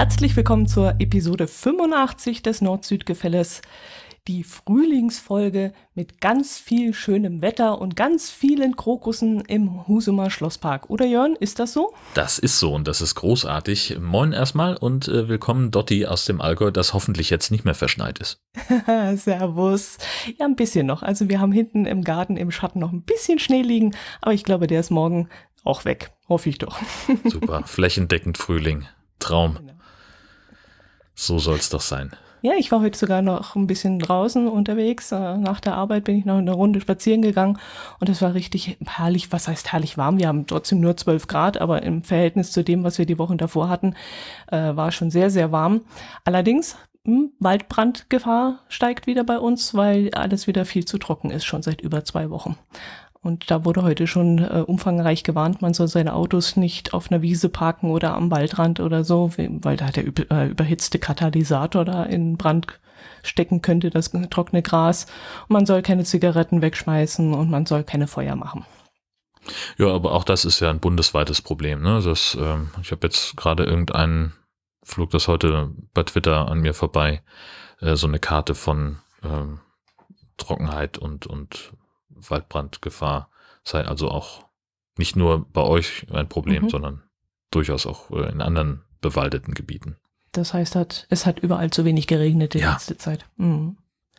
Herzlich willkommen zur Episode 85 des Nord-Süd-Gefälles. Die Frühlingsfolge mit ganz viel schönem Wetter und ganz vielen Krokussen im Husumer Schlosspark. Oder Jörn, ist das so? Das ist so und das ist großartig. Moin erstmal und willkommen Dotti aus dem Allgäu, das hoffentlich jetzt nicht mehr verschneit ist. Servus. Ja, ein bisschen noch. Also wir haben hinten im Garten im Schatten noch ein bisschen Schnee liegen, aber ich glaube, der ist morgen auch weg. Hoffe ich doch. Super, flächendeckend Frühling. Traum. Genau. So soll es doch sein. Ja, ich war heute sogar noch ein bisschen draußen unterwegs. Nach der Arbeit bin ich noch eine Runde spazieren gegangen und es war richtig herrlich. Was heißt herrlich warm? Wir haben trotzdem nur 12 Grad, aber im Verhältnis zu dem, was wir die Wochen davor hatten, war schon sehr, sehr warm. Allerdings, Waldbrandgefahr steigt wieder bei uns, weil alles wieder viel zu trocken ist, schon seit über 2 Wochen. Und da wurde heute schon umfangreich gewarnt, man soll seine Autos nicht auf einer Wiese parken oder am Waldrand oder so, weil da der überhitzte Katalysator da in Brand stecken könnte, das trockene Gras. Und man soll keine Zigaretten wegschmeißen und man soll keine Feuer machen. Ja, aber auch das ist ja ein bundesweites Problem. Ne? Ich habe jetzt gerade flog das heute bei Twitter an mir vorbei, so eine Karte von Trockenheit und Waldbrandgefahr sei also auch nicht nur bei euch ein Problem, sondern durchaus auch in anderen bewaldeten Gebieten. Das heißt, es hat überall zu wenig geregnet die letzte Zeit. Mhm.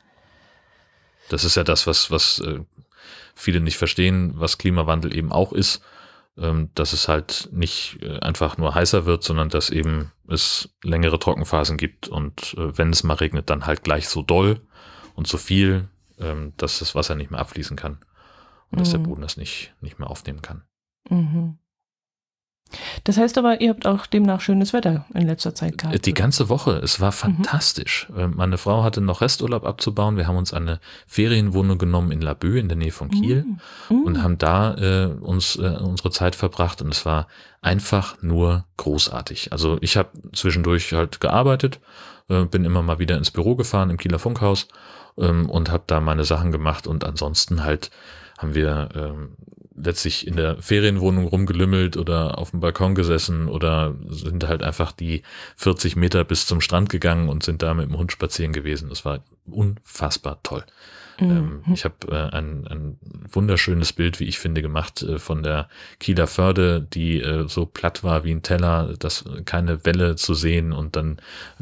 Das ist ja das, was viele nicht verstehen, was Klimawandel eben auch ist, dass es halt nicht einfach nur heißer wird, sondern dass eben es längere Trockenphasen gibt und wenn es mal regnet, dann halt gleich so doll und so viel, dass das Wasser nicht mehr abfließen kann und dass der Boden das nicht mehr aufnehmen kann. Mhm. Das heißt aber, ihr habt auch demnach schönes Wetter in letzter Zeit gehabt. Die ganze Woche, es war fantastisch. Meine Frau hatte noch Resturlaub abzubauen. Wir haben uns eine Ferienwohnung genommen in Laboe in der Nähe von Kiel und haben da unsere Zeit verbracht und es war einfach nur großartig. Also ich habe zwischendurch halt gearbeitet, bin immer mal wieder ins Büro gefahren im Kieler Funkhaus und habe da meine Sachen gemacht und ansonsten halt haben wir letztlich in der Ferienwohnung rumgelümmelt oder auf dem Balkon gesessen oder sind halt einfach die 40 Meter bis zum Strand gegangen und sind da mit dem Hund spazieren gewesen. Das war unfassbar toll. Ich habe ein wunderschönes Bild, wie ich finde, gemacht von der Kieler Förde, die so platt war wie ein Teller, dass keine Welle zu sehen und dann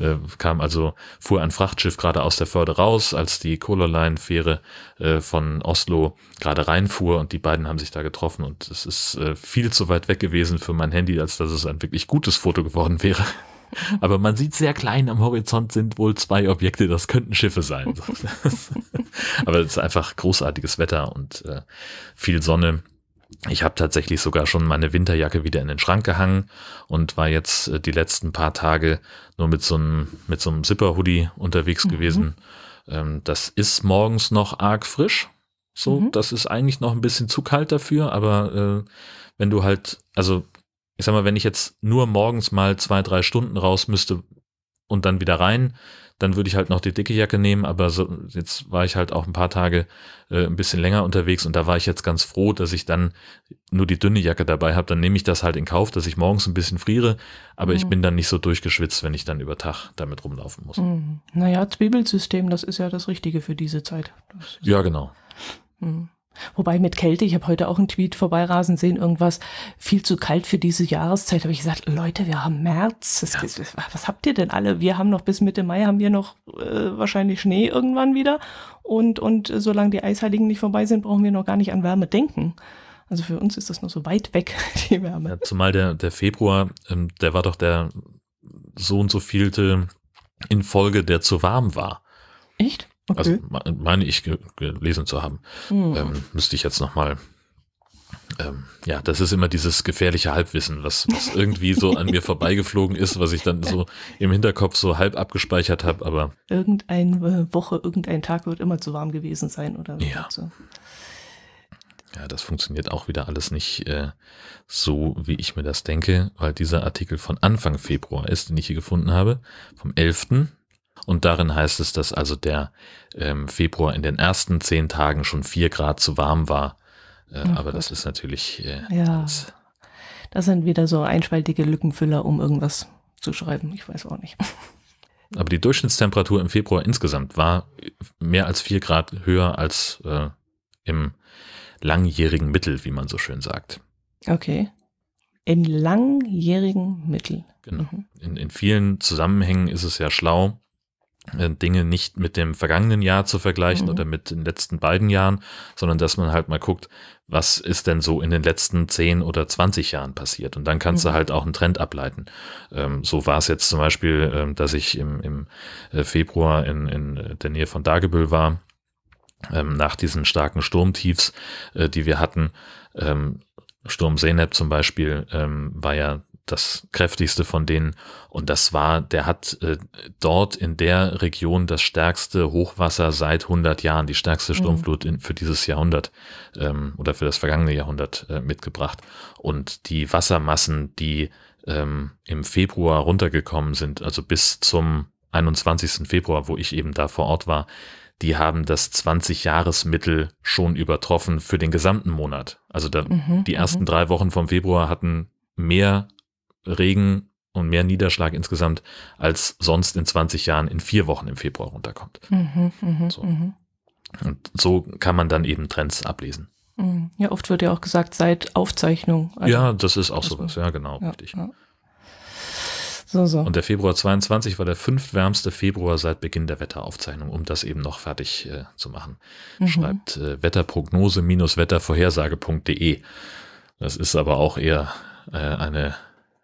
fuhr ein Frachtschiff gerade aus der Förde raus, als die Color Line Fähre von Oslo gerade reinfuhr und die beiden haben sich da getroffen und es ist viel zu weit weg gewesen für mein Handy, als dass es ein wirklich gutes Foto geworden wäre. Aber man sieht sehr klein, am Horizont sind wohl 2 Objekte, das könnten Schiffe sein. Aber es ist einfach großartiges Wetter und viel Sonne. Ich habe tatsächlich sogar schon meine Winterjacke wieder in den Schrank gehangen und war jetzt die letzten paar Tage nur mit so einem Zipper-Hoodie unterwegs gewesen. Das ist morgens noch arg frisch. So, das ist eigentlich noch ein bisschen zu kalt dafür, aber wenn du halt, also ich sag mal, wenn ich jetzt nur morgens mal 2-3 Stunden raus müsste und dann wieder rein, dann würde ich halt noch die dicke Jacke nehmen, aber so, jetzt war ich halt auch ein paar Tage ein bisschen länger unterwegs und da war ich jetzt ganz froh, dass ich dann nur die dünne Jacke dabei habe. Dann nehme ich das halt in Kauf, dass ich morgens ein bisschen friere, aber ich bin dann nicht so durchgeschwitzt, wenn ich dann über Tag damit rumlaufen muss. Naja, Zwiebelsystem, das ist ja das Richtige für diese Zeit. Ja, genau. Wobei mit Kälte, ich habe heute auch einen Tweet vorbeirasen sehen, irgendwas viel zu kalt für diese Jahreszeit. Habe ich gesagt, Leute, wir haben März. Was habt ihr denn alle? Wir haben noch bis Mitte Mai haben wir noch wahrscheinlich Schnee irgendwann wieder. Und solange die Eisheiligen nicht vorbei sind, brauchen wir noch gar nicht an Wärme denken. Also für uns ist das noch so weit weg, die Wärme. Ja, zumal der Februar, der war doch der so und so vielte in Folge, der zu warm war. Echt? Okay. Also meine ich gelesen zu haben. Müsste ich jetzt nochmal, das ist immer dieses gefährliche Halbwissen, was irgendwie so an mir vorbeigeflogen ist, was ich dann so im Hinterkopf so halb abgespeichert habe, aber irgendeine Woche, irgendein Tag wird immer zu warm gewesen sein oder so. Ja, das funktioniert auch wieder alles nicht so, wie ich mir das denke, weil dieser Artikel von Anfang Februar ist, den ich hier gefunden habe, vom 11. Und darin heißt es, dass also der Februar in den ersten 10 Tagen schon 4 Grad zu warm war. Aber Gott. Das ist natürlich alles. Das sind wieder so einspaltige Lückenfüller, um irgendwas zuschreiben. Ich weiß auch nicht. Aber die Durchschnittstemperatur im Februar insgesamt war mehr als 4 Grad höher als im langjährigen Mittel, wie man so schön sagt. Okay. Im langjährigen Mittel. Genau. In vielen Zusammenhängen ist es ja schlau, Dinge nicht mit dem vergangenen Jahr zu vergleichen oder mit den letzten beiden Jahren, sondern dass man halt mal guckt, was ist denn so in den letzten 10 oder 20 Jahren passiert. Und dann kannst du halt auch einen Trend ableiten. So war es jetzt zum Beispiel, dass ich im Februar in der Nähe von Dagebüll war, nach diesen starken Sturmtiefs, die wir hatten. Sturm Zeynep zum Beispiel war ja das kräftigste von denen, und der hat dort in der Region das stärkste Hochwasser seit 100 Jahren, die stärkste Sturmflut für dieses Jahrhundert oder für das vergangene Jahrhundert mitgebracht. Und die Wassermassen, die im Februar runtergekommen sind, also bis zum 21. Februar, wo ich eben da vor Ort war, die haben das 20-Jahres-Mittel schon übertroffen für den gesamten Monat. Also die ersten 3 Wochen vom Februar hatten mehr Regen und mehr Niederschlag insgesamt, als sonst in 20 Jahren in 4 Wochen im Februar runterkommt. So. Und so kann man dann eben Trends ablesen. Ja, oft wird ja auch gesagt, seit Aufzeichnung. Also, ja, das ist auch sowas, ja genau, richtig. Ja. So. Und der Februar 22 war der 5. wärmste Februar seit Beginn der Wetteraufzeichnung, um das eben noch fertig zu machen. Schreibt wetterprognose-wettervorhersage.de. Das ist aber auch eher ein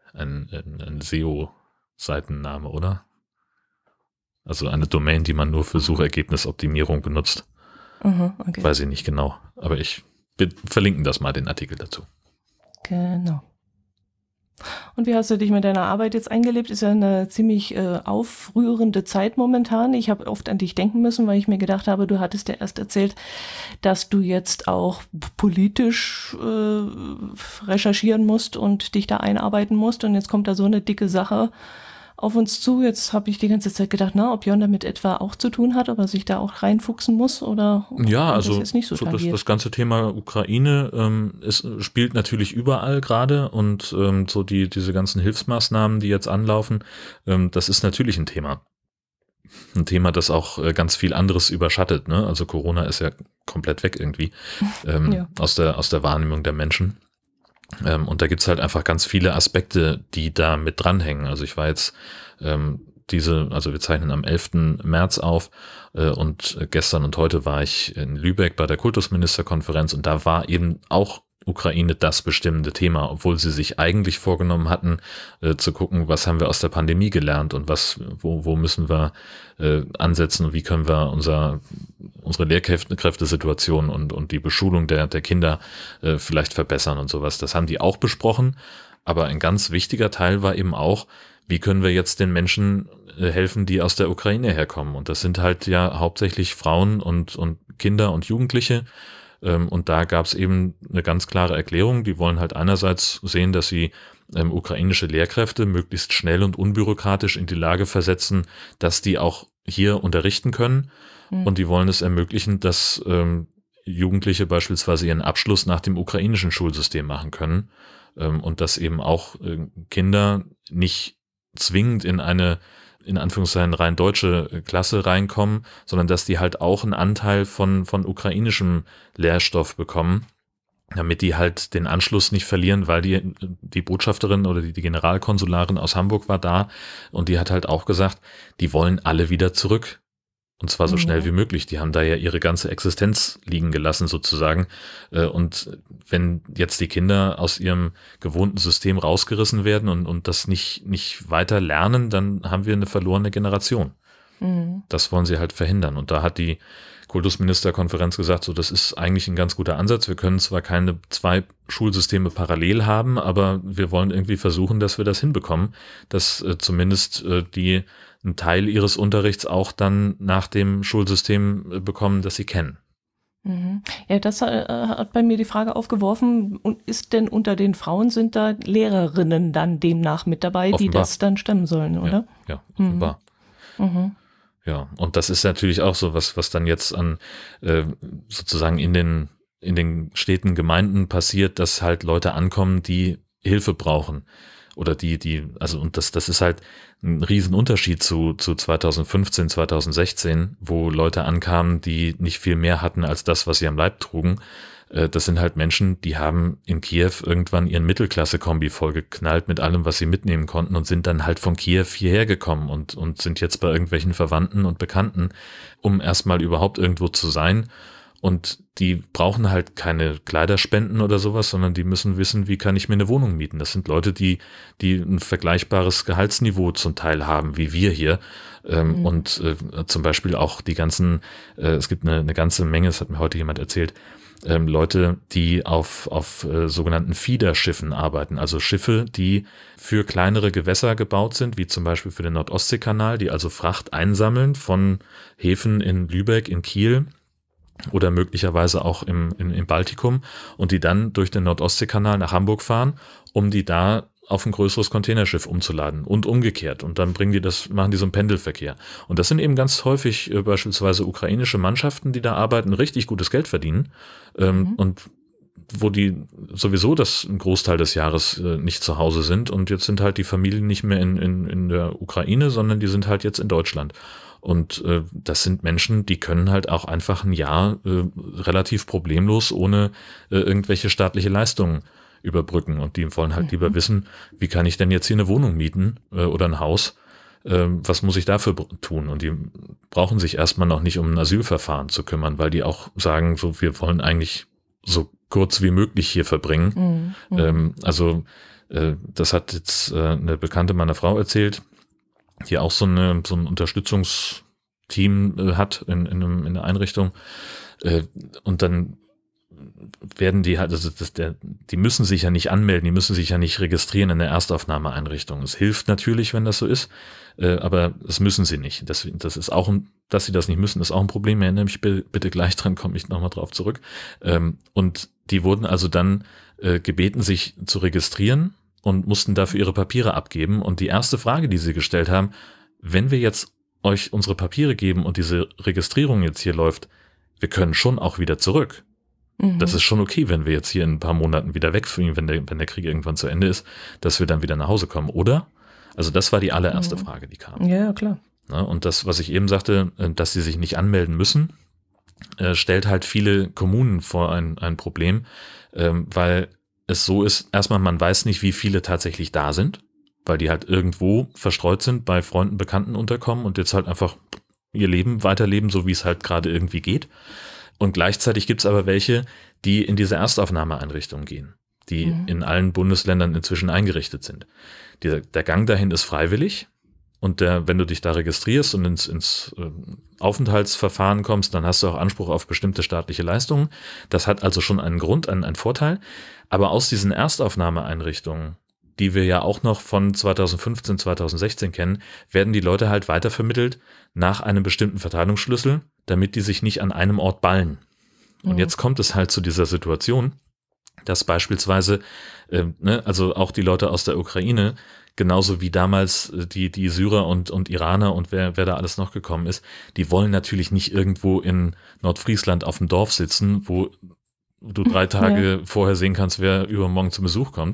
SEO-Seitenname, oder? Also eine Domain, die man nur für Suchergebnisoptimierung benutzt. Okay. Weiß ich nicht genau, aber wir verlinken das mal, den Artikel dazu. Genau. Und wie hast du dich mit deiner Arbeit jetzt eingelebt? Ist ja eine ziemlich aufrührende Zeit momentan. Ich habe oft an dich denken müssen, weil ich mir gedacht habe, du hattest ja erst erzählt, dass du jetzt auch politisch recherchieren musst und dich da einarbeiten musst. Und jetzt kommt da so eine dicke Sache auf uns zu. Jetzt habe ich die ganze Zeit gedacht, ob Jon damit etwa auch zu tun hat, ob er sich da auch reinfuchsen muss oder ja, also das jetzt nicht so das ganze Thema Ukraine spielt natürlich überall gerade, und so diese ganzen Hilfsmaßnahmen, die jetzt anlaufen, das ist natürlich ein Thema. Ein Thema, das auch ganz viel anderes überschattet, ne? Also Corona ist ja komplett weg irgendwie aus der Wahrnehmung der Menschen. Und da gibt's halt einfach ganz viele Aspekte, die da mit dranhängen. Also ich war jetzt wir zeichnen am 11. März auf und gestern und heute war ich in Lübeck bei der Kultusministerkonferenz, und da war eben auch Ukraine das bestimmende Thema, obwohl sie sich eigentlich vorgenommen hatten, zu gucken, was haben wir aus der Pandemie gelernt und wo müssen wir ansetzen und wie können wir unsere Lehrkräftesituation und die Beschulung der Kinder vielleicht verbessern und sowas. Das haben die auch besprochen, aber ein ganz wichtiger Teil war eben auch, wie können wir jetzt den Menschen helfen, die aus der Ukraine herkommen. Und das sind halt ja hauptsächlich Frauen und Kinder und Jugendliche. Und da gab es eben eine ganz klare Erklärung. Die wollen halt einerseits sehen, dass sie ukrainische Lehrkräfte möglichst schnell und unbürokratisch in die Lage versetzen, dass die auch hier unterrichten können. Und die wollen es ermöglichen, dass Jugendliche beispielsweise ihren Abschluss nach dem ukrainischen Schulsystem machen können. Und dass eben auch Kinder nicht zwingend in eine, in Anführungszeichen, rein deutsche Klasse reinkommen, sondern dass die halt auch einen Anteil von ukrainischem Lehrstoff bekommen, damit die halt den Anschluss nicht verlieren, weil die Botschafterin oder die Generalkonsularin aus Hamburg war da, und die hat halt auch gesagt, die wollen alle wieder zurück. Und zwar so schnell wie möglich. Die haben da ja ihre ganze Existenz liegen gelassen sozusagen. Und wenn jetzt die Kinder aus ihrem gewohnten System rausgerissen werden und das nicht weiter lernen, dann haben wir eine verlorene Generation. Das wollen sie halt verhindern. Und da hat die Kultusministerkonferenz gesagt, so, das ist eigentlich ein ganz guter Ansatz. Wir können zwar keine 2 Schulsysteme parallel haben, aber wir wollen irgendwie versuchen, dass wir das hinbekommen, dass zumindest die einen Teil ihres Unterrichts auch dann nach dem Schulsystem bekommen, das sie kennen. Ja, das hat bei mir die Frage aufgeworfen, und ist denn unter den Frauen, sind da Lehrerinnen dann demnach mit dabei, offenbar, die das dann stemmen sollen, oder? Ja, offenbar. Ja, und das ist natürlich auch so was dann jetzt an sozusagen in den Städten, Gemeinden passiert, dass halt Leute ankommen, die Hilfe brauchen. oder und das ist halt ein Riesenunterschied zu 2015, 2016, wo Leute ankamen, die nicht viel mehr hatten als das, was sie am Leib trugen. Das sind halt Menschen, die haben in Kiew irgendwann ihren Mittelklasse-Kombi vollgeknallt mit allem, was sie mitnehmen konnten und sind dann halt von Kiew hierher gekommen und sind jetzt bei irgendwelchen Verwandten und Bekannten, um erstmal überhaupt irgendwo zu sein. Und die brauchen halt keine Kleiderspenden oder sowas, sondern die müssen wissen, wie kann ich mir eine Wohnung mieten. Das sind Leute, die ein vergleichbares Gehaltsniveau zum Teil haben, wie wir hier. Und zum Beispiel auch die ganzen, es gibt eine ganze Menge, das hat mir heute jemand erzählt, Leute, die auf sogenannten Feederschiffen arbeiten, also Schiffe, die für kleinere Gewässer gebaut sind, wie zum Beispiel für den Nord-Ostsee-Kanal, die also Fracht einsammeln von Häfen in Lübeck, in Kiel oder möglicherweise auch im Baltikum und die dann durch den Nord-Ostsee-Kanal nach Hamburg fahren, um die da auf ein größeres Containerschiff umzuladen und umgekehrt. Und dann machen die so einen Pendelverkehr. Und das sind eben ganz häufig beispielsweise ukrainische Mannschaften, die da arbeiten, richtig gutes Geld verdienen und wo die sowieso einen Großteil des Jahres nicht zu Hause sind. Und jetzt sind halt die Familien nicht mehr in der Ukraine, sondern die sind halt jetzt in Deutschland. Und das sind Menschen, die können halt auch einfach ein Jahr relativ problemlos ohne irgendwelche staatliche Leistungen überbrücken. Und die wollen halt lieber wissen, wie kann ich denn jetzt hier eine Wohnung mieten oder ein Haus? Was muss ich dafür tun? Und die brauchen sich erstmal noch nicht um ein Asylverfahren zu kümmern, weil die auch sagen, so, wir wollen eigentlich so kurz wie möglich hier verbringen. Das hat jetzt eine Bekannte meiner Frau erzählt, die auch so ein Unterstützungsteam hat in einer Einrichtung. Und dann werden die halt, die müssen sich ja nicht anmelden, die müssen sich ja nicht registrieren in der Erstaufnahmeeinrichtung. Es hilft natürlich, wenn das so ist, aber das müssen sie nicht. Das ist auch, dass sie das nicht müssen, ist auch ein Problem. Erinnere mich bitte gleich dran, komme ich nochmal drauf zurück. Und die wurden also dann gebeten, sich zu registrieren und mussten dafür ihre Papiere abgeben. Und die erste Frage, die sie gestellt haben, wenn wir jetzt euch unsere Papiere geben und diese Registrierung jetzt hier läuft, wir können schon auch wieder zurück. Das ist schon okay, wenn wir jetzt hier in ein paar Monaten wieder wegfliegen, wenn der Krieg irgendwann zu Ende ist, dass wir dann wieder nach Hause kommen, oder? Also das war die allererste Frage, die kam. Ja, klar. Und das, was ich eben sagte, dass sie sich nicht anmelden müssen, stellt halt viele Kommunen vor ein Problem, weil es so ist, erstmal man weiß nicht, wie viele tatsächlich da sind, weil die halt irgendwo verstreut sind, bei Freunden, Bekannten unterkommen und jetzt halt einfach ihr Leben weiterleben, so wie es halt gerade irgendwie geht. Und gleichzeitig gibt es aber welche, die in diese Erstaufnahmeeinrichtung gehen, die in allen Bundesländern inzwischen eingerichtet sind. Der Gang dahin ist freiwillig und wenn du dich da registrierst und ins Aufenthaltsverfahren kommst, dann hast du auch Anspruch auf bestimmte staatliche Leistungen. Das hat also schon einen Grund, einen Vorteil. Aber aus diesen Erstaufnahmeeinrichtungen, die wir ja auch noch von 2015, 2016 kennen, werden die Leute halt weitervermittelt nach einem bestimmten Verteilungsschlüssel, damit die sich nicht an einem Ort ballen. Und jetzt kommt es halt zu dieser Situation, dass beispielsweise, also auch die Leute aus der Ukraine, genauso wie damals die Syrer und Iraner und wer da alles noch gekommen ist, die wollen natürlich nicht irgendwo in Nordfriesland auf dem Dorf sitzen, wo du 3 Tage vorher sehen kannst, wer übermorgen zum Besuch kommt,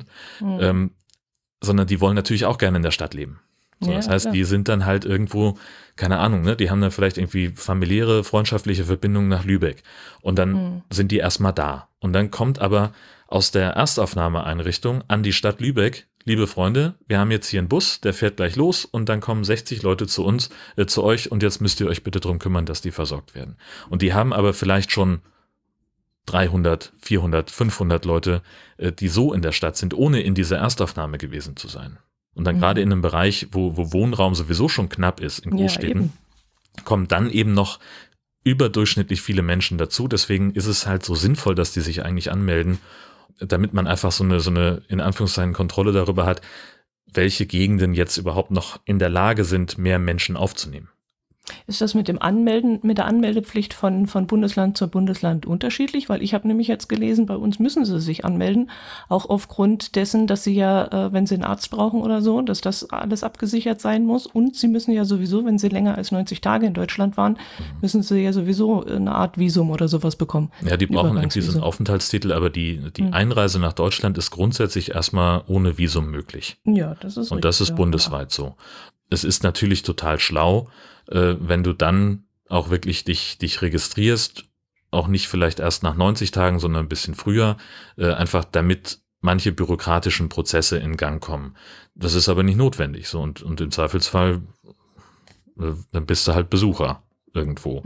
sondern die wollen natürlich auch gerne in der Stadt leben. So, das heißt, die sind dann halt irgendwo, keine Ahnung, ne, die haben dann vielleicht irgendwie familiäre, freundschaftliche Verbindungen nach Lübeck und dann sind die erstmal da. Und dann kommt aber aus der Erstaufnahmeeinrichtung an die Stadt Lübeck, liebe Freunde, wir haben jetzt hier einen Bus, der fährt gleich los und dann kommen 60 Leute zu uns, zu euch und jetzt müsst ihr euch bitte drum kümmern, dass die versorgt werden. Und die haben aber vielleicht schon 300, 400, 500 Leute, die so in der Stadt sind, ohne in dieser Erstaufnahme gewesen zu sein. Und dann gerade in einem Bereich, wo Wohnraum sowieso schon knapp ist, in Großstädten, kommen dann eben noch überdurchschnittlich viele Menschen dazu. Deswegen ist es halt so sinnvoll, dass die sich eigentlich anmelden, damit man einfach so eine in Anführungszeichen Kontrolle darüber hat, welche Gegenden jetzt überhaupt noch in der Lage sind, mehr Menschen aufzunehmen. Ist das mit dem Anmelden, mit der Anmeldepflicht von Bundesland zu Bundesland unterschiedlich? Weil ich habe nämlich jetzt gelesen, bei uns müssen sie sich anmelden, auch aufgrund dessen, dass sie ja, wenn sie einen Arzt brauchen oder so, dass das alles abgesichert sein muss. Und sie müssen ja sowieso, wenn sie länger als 90 Tage in Deutschland waren, müssen sie ja sowieso eine Art Visum oder sowas bekommen. Ja, die brauchen irgendwie so einen Aufenthaltstitel, aber die Einreise nach Deutschland ist grundsätzlich erstmal ohne Visum möglich. Ja, das ist richtig. Und das ist bundesweit so. Es ist natürlich total schlau, wenn du dann auch wirklich dich registrierst, auch nicht vielleicht erst nach 90 Tagen, sondern ein bisschen früher, einfach damit manche bürokratischen Prozesse in Gang kommen. Das ist aber nicht notwendig. So und im Zweifelsfall, dann bist du halt Besucher irgendwo.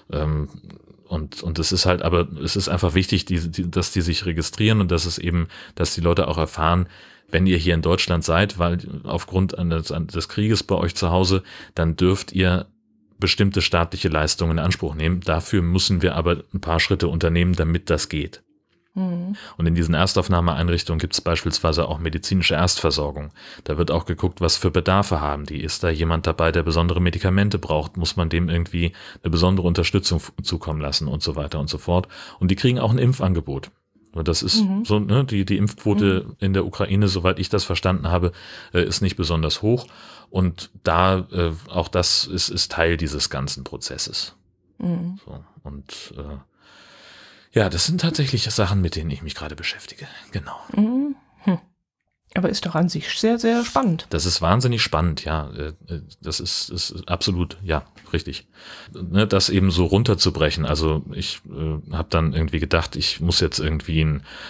Und es ist halt, aber es ist einfach wichtig, dass die sich registrieren und dass die Leute auch erfahren, wenn ihr hier in Deutschland seid, weil aufgrund des Krieges bei euch zu Hause, dann dürft ihr bestimmte staatliche Leistungen in Anspruch nehmen. Dafür müssen wir aber ein paar Schritte unternehmen, damit das geht. Und in diesen Erstaufnahmeeinrichtungen gibt es beispielsweise auch medizinische Erstversorgung. Da wird auch geguckt, was für Bedarfe haben die. Ist da jemand dabei, der besondere Medikamente braucht? Muss man dem irgendwie eine besondere Unterstützung zukommen lassen und so weiter und so fort. Und die kriegen auch ein Impfangebot. Und das ist so, ne, die Impfquote in der Ukraine, soweit ich das verstanden habe, ist nicht besonders hoch. Und da, auch das ist Teil dieses ganzen Prozesses. So, und ja, das sind tatsächlich Sachen, mit denen ich mich gerade beschäftige. Genau. Aber ist doch an sich sehr, sehr spannend. Das ist wahnsinnig spannend, ja. Das ist absolut, ja, richtig. Ne, das eben so runterzubrechen. Also ich habe dann irgendwie gedacht, ich muss jetzt irgendwie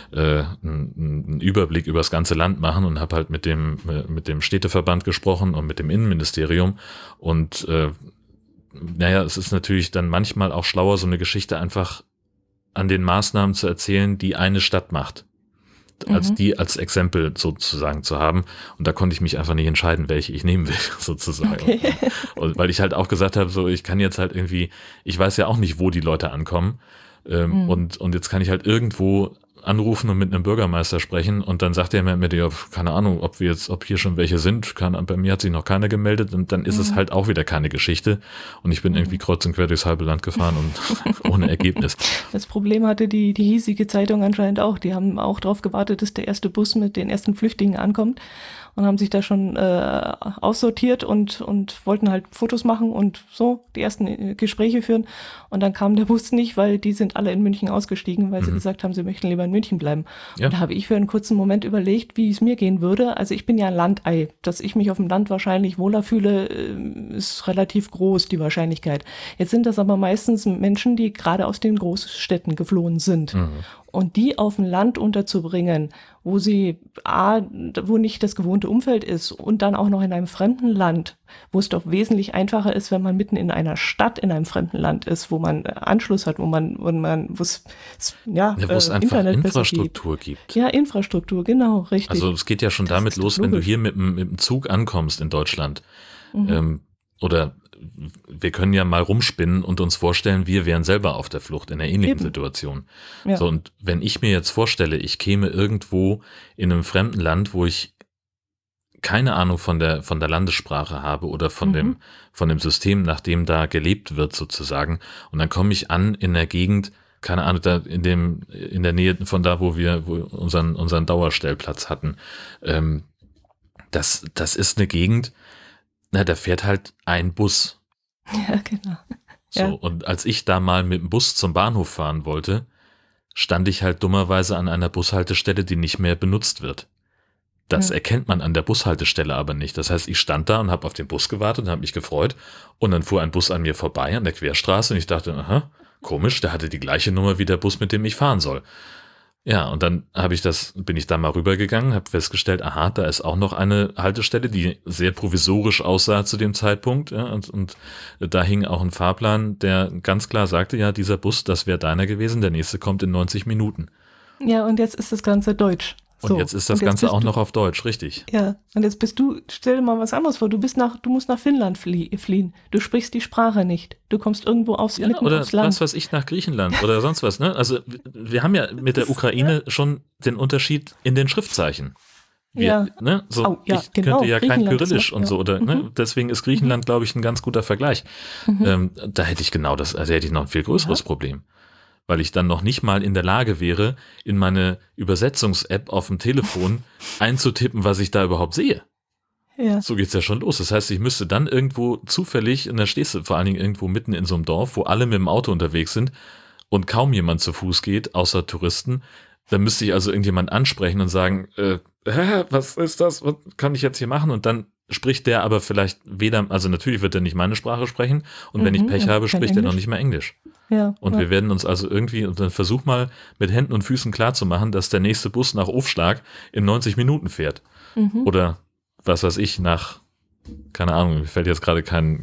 einen Überblick über das ganze Land machen und habe halt mit dem Städteverband gesprochen und mit dem Innenministerium. Und naja, es ist natürlich dann manchmal auch schlauer, so eine Geschichte einfach an den Maßnahmen zu erzählen, die eine Stadt macht. Als die als Exempel sozusagen zu haben. Und da konnte ich mich einfach nicht entscheiden, welche ich nehmen will, sozusagen. Okay. Und weil ich halt auch gesagt habe, so ich kann jetzt halt irgendwie, ich weiß ja auch nicht, wo die Leute ankommen. Und jetzt kann ich halt irgendwo anrufen und mit einem Bürgermeister sprechen und dann sagt er mir, ja, keine Ahnung, ob hier schon welche sind, bei mir hat sich noch keiner gemeldet und dann ist es halt auch wieder keine Geschichte und ich bin irgendwie kreuz und quer durchs halbe Land gefahren und ohne Ergebnis. Das Problem hatte die hiesige Zeitung anscheinend auch, die haben auch darauf gewartet, dass der erste Bus mit den ersten Flüchtlingen ankommt und haben sich da schon aussortiert und wollten halt Fotos machen und so die ersten Gespräche führen und dann kam der Bus nicht, weil die sind alle in München ausgestiegen, weil sie gesagt haben, sie möchten lieber in München bleiben. Ja. Und da habe ich für einen kurzen Moment überlegt, wie es mir gehen würde. Also ich bin ja ein Landei, dass ich mich auf dem Land wahrscheinlich wohler fühle, ist relativ groß, die Wahrscheinlichkeit. Jetzt sind das aber meistens Menschen, die gerade aus den Großstädten geflohen sind. Und die auf dem Land unterzubringen, wo wo nicht das gewohnte Umfeld ist und dann auch noch in einem fremden Land, wo es doch wesentlich einfacher ist, wenn man mitten in einer Stadt in einem fremden Land ist, wo man Anschluss hat, wo es einfach Infrastruktur gibt. Ja, Infrastruktur, genau, richtig. Also es geht ja schon damit los, wenn du hier mit dem Zug ankommst in Deutschland, oder wir können ja mal rumspinnen und uns vorstellen, wir wären selber auf der Flucht in einer ähnlichen Situation. Ja. So, und wenn ich mir jetzt vorstelle, ich käme irgendwo in einem fremden Land, wo ich keine Ahnung von der Landessprache habe oder von dem System, nach dem da gelebt wird sozusagen, und dann komme ich an in der Gegend, keine Ahnung, da in der Nähe von da, wo wir unseren Dauerstellplatz hatten. Das ist eine Gegend, da fährt halt ein Bus. Ja, genau. So, und als ich da mal mit dem Bus zum Bahnhof fahren wollte, stand ich halt dummerweise an einer Bushaltestelle, die nicht mehr benutzt wird. Das erkennt man an der Bushaltestelle aber nicht. Das heißt, ich stand da und habe auf den Bus gewartet und habe mich gefreut. Und dann fuhr ein Bus an mir vorbei an der Querstraße und ich dachte, aha, komisch, der hatte die gleiche Nummer wie der Bus, mit dem ich fahren soll. Ja, und dann bin ich da mal rübergegangen, habe festgestellt, aha, da ist auch noch eine Haltestelle, die sehr provisorisch aussah zu dem Zeitpunkt. Ja, und da hing auch ein Fahrplan, der ganz klar sagte, ja, dieser Bus, das wäre deiner gewesen, der nächste kommt in 90 Minuten. Ja, und jetzt ist das Ganze deutsch. Und jetzt ist das Ganze auch noch auf Deutsch, richtig. Ja, und jetzt stell dir mal was anderes vor, du musst nach Finnland fliehen. Du sprichst die Sprache nicht. Du kommst irgendwo aufs Land. Was weiß ich, nach Griechenland oder sonst was. Ne? Also wir haben ja mit der Ukraine schon den Unterschied in den Schriftzeichen. Ja. Ne, so, Oh, ja, ich genau. könnte ja kein Griechenland ist Kyrillisch noch, und ja. so, oder, ne, deswegen ist Griechenland, glaube ich, ein ganz guter Vergleich. Da hätte ich genau das, also hätte ich noch ein viel größeres Ja. Problem. Weil ich dann noch nicht mal in der Lage wäre, in meine Übersetzungs-App auf dem Telefon einzutippen, was ich da überhaupt sehe. Ja. So geht's ja schon los. Das heißt, ich müsste dann irgendwo zufällig, und da stehst du vor allen Dingen irgendwo mitten in so einem Dorf, wo alle mit dem Auto unterwegs sind und kaum jemand zu Fuß geht, außer Touristen. Da müsste ich also irgendjemand ansprechen und sagen, was ist das? Was kann ich jetzt hier machen? Und dann spricht der aber vielleicht weder, also natürlich wird er nicht meine Sprache sprechen und wenn ich Pech habe, kein spricht er noch Englisch. nicht mehr Englisch. Ja. Und ja. wir werden uns also irgendwie, und dann versuch mal mit Händen und Füßen klarzumachen, dass der nächste Bus nach Aufschlag in 90 Minuten fährt. Oder was weiß ich, nach, keine Ahnung, mir fällt jetzt gerade kein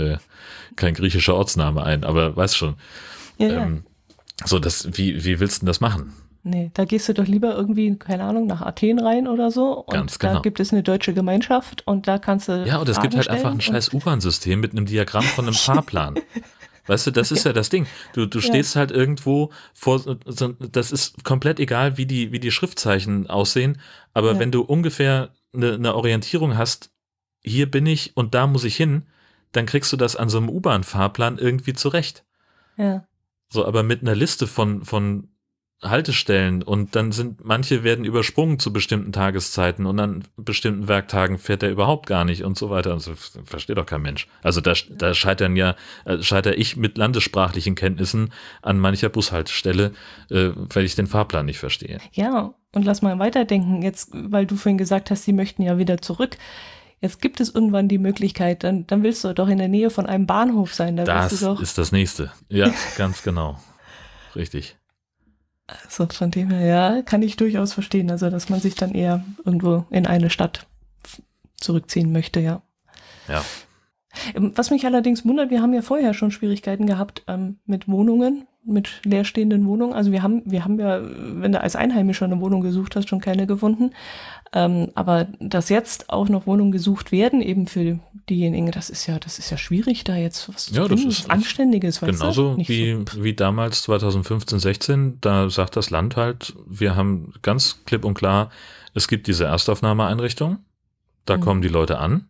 griechischer Ortsname ein, aber weißt schon. Ja. So, wie willst du denn das machen? Nee, da gehst du doch lieber irgendwie, keine Ahnung, nach Athen rein oder so. Und Ganz da genau. gibt es eine deutsche Gemeinschaft und da kannst du. Ja, und es gibt Fragen halt einfach ein stellen scheiß U-Bahn-System mit einem Diagramm von einem Fahrplan. Weißt du, das ist ja das Ding. Du stehst halt irgendwo vor, das ist komplett egal, wie die Schriftzeichen aussehen, aber wenn du ungefähr eine Orientierung hast, hier bin ich und da muss ich hin, dann kriegst du das an so einem U-Bahn-Fahrplan irgendwie zurecht. Ja. So, aber mit einer Liste von Haltestellen und dann manche werden übersprungen zu bestimmten Tageszeiten und an bestimmten Werktagen fährt er überhaupt gar nicht und so weiter. Also, versteht doch kein Mensch. Also da scheitere ich mit landessprachlichen Kenntnissen an mancher Bushaltestelle, weil ich den Fahrplan nicht verstehe. Ja, und lass mal weiterdenken, jetzt, weil du vorhin gesagt hast, sie möchten ja wieder zurück. Jetzt gibt es irgendwann die Möglichkeit, dann willst du doch in der Nähe von einem Bahnhof sein. Das ist das Nächste. Ja, ganz genau. Richtig. Also von dem her, ja, kann ich durchaus verstehen. Also, dass man sich dann eher irgendwo in eine Stadt zurückziehen möchte, ja. Ja. Was mich allerdings wundert, wir haben ja vorher schon Schwierigkeiten gehabt mit Wohnungen, mit leerstehenden Wohnungen. Also wir haben ja, wenn du als Einheimischer eine Wohnung gesucht hast, schon keine gefunden. Aber dass jetzt auch noch Wohnungen gesucht werden, eben für diejenigen, das ist ja schwierig, da jetzt was zu finden, was Anständiges, weißt genauso du? Nicht wie damals 2015, 16, da sagt das Land halt, wir haben ganz klipp und klar, es gibt diese Erstaufnahmeeinrichtung, da kommen die Leute an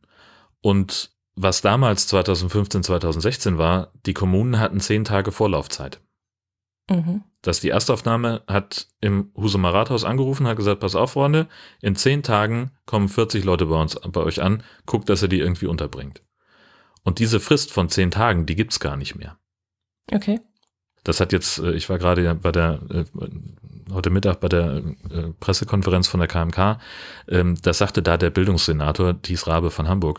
und was damals 2015, 2016 war, die Kommunen hatten 10 Tage Vorlaufzeit. Dass die Erstaufnahme hat im Husumer Rathaus angerufen, hat gesagt, pass auf, Freunde, in 10 Tagen kommen 40 Leute bei euch an, guckt, dass ihr die irgendwie unterbringt. Und diese Frist von 10 Tagen, die gibt's gar nicht mehr. Okay. Das hat jetzt, ich war gerade heute Mittag bei der Pressekonferenz von der KMK, das sagte da der Bildungssenator Thies Rabe von Hamburg.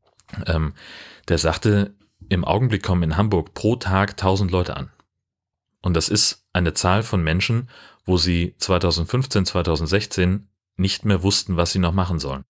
Der sagte, im Augenblick kommen in Hamburg pro Tag 1000 Leute an. Und das ist eine Zahl von Menschen, wo sie 2015, 2016 nicht mehr wussten, was sie noch machen sollen.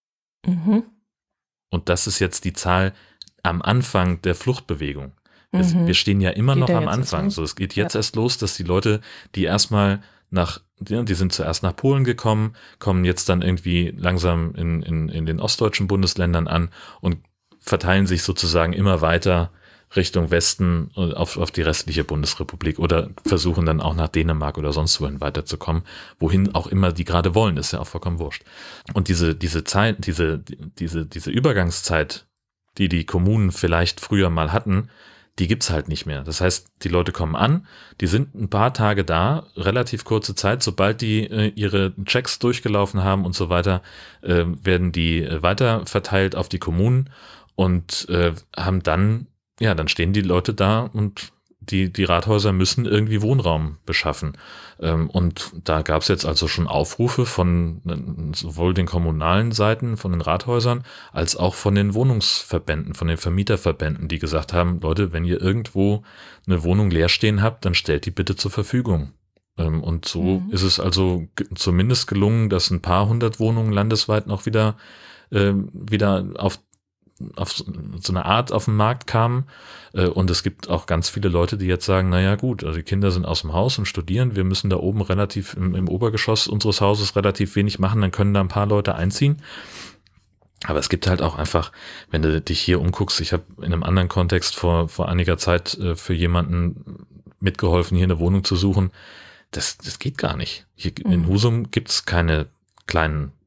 Und das ist jetzt die Zahl am Anfang der Fluchtbewegung. Wir stehen ja immer noch am Anfang. So, es geht jetzt erst los, dass die Leute, die erstmal die sind zuerst nach Polen gekommen, kommen jetzt dann irgendwie langsam in den ostdeutschen Bundesländern an und verteilen sich sozusagen immer weiter Richtung Westen auf die restliche Bundesrepublik oder versuchen dann auch nach Dänemark oder sonst wohin weiterzukommen, wohin auch immer die gerade wollen, ist ja auch vollkommen wurscht. Und diese Zeit, diese Übergangszeit, die Kommunen vielleicht früher mal hatten, die gibt's halt nicht mehr. Das heißt, die Leute kommen an, die sind ein paar Tage da, relativ kurze Zeit, sobald die ihre Checks durchgelaufen haben und so weiter, werden die weiter verteilt auf die Kommunen und haben dann stehen die Leute da und die Rathäuser müssen irgendwie Wohnraum beschaffen. Und da gab es jetzt also schon Aufrufe von sowohl den kommunalen Seiten, von den Rathäusern, als auch von den Wohnungsverbänden, von den Vermieterverbänden, die gesagt haben, Leute, wenn ihr irgendwo eine Wohnung leer stehen habt, dann stellt die bitte zur Verfügung. Und so ist es also zumindest gelungen, dass ein paar hundert Wohnungen landesweit noch wieder auf so eine Art auf den Markt kamen. Und es gibt auch ganz viele Leute, die jetzt sagen, naja gut, also die Kinder sind aus dem Haus und studieren, wir müssen da oben relativ im Obergeschoss unseres Hauses relativ wenig machen, dann können da ein paar Leute einziehen. Aber es gibt halt auch einfach, wenn du dich hier umguckst, ich habe in einem anderen Kontext vor einiger Zeit für jemanden mitgeholfen, hier eine Wohnung zu suchen. Das geht gar nicht. Hier in Husum gibt es keine kleinen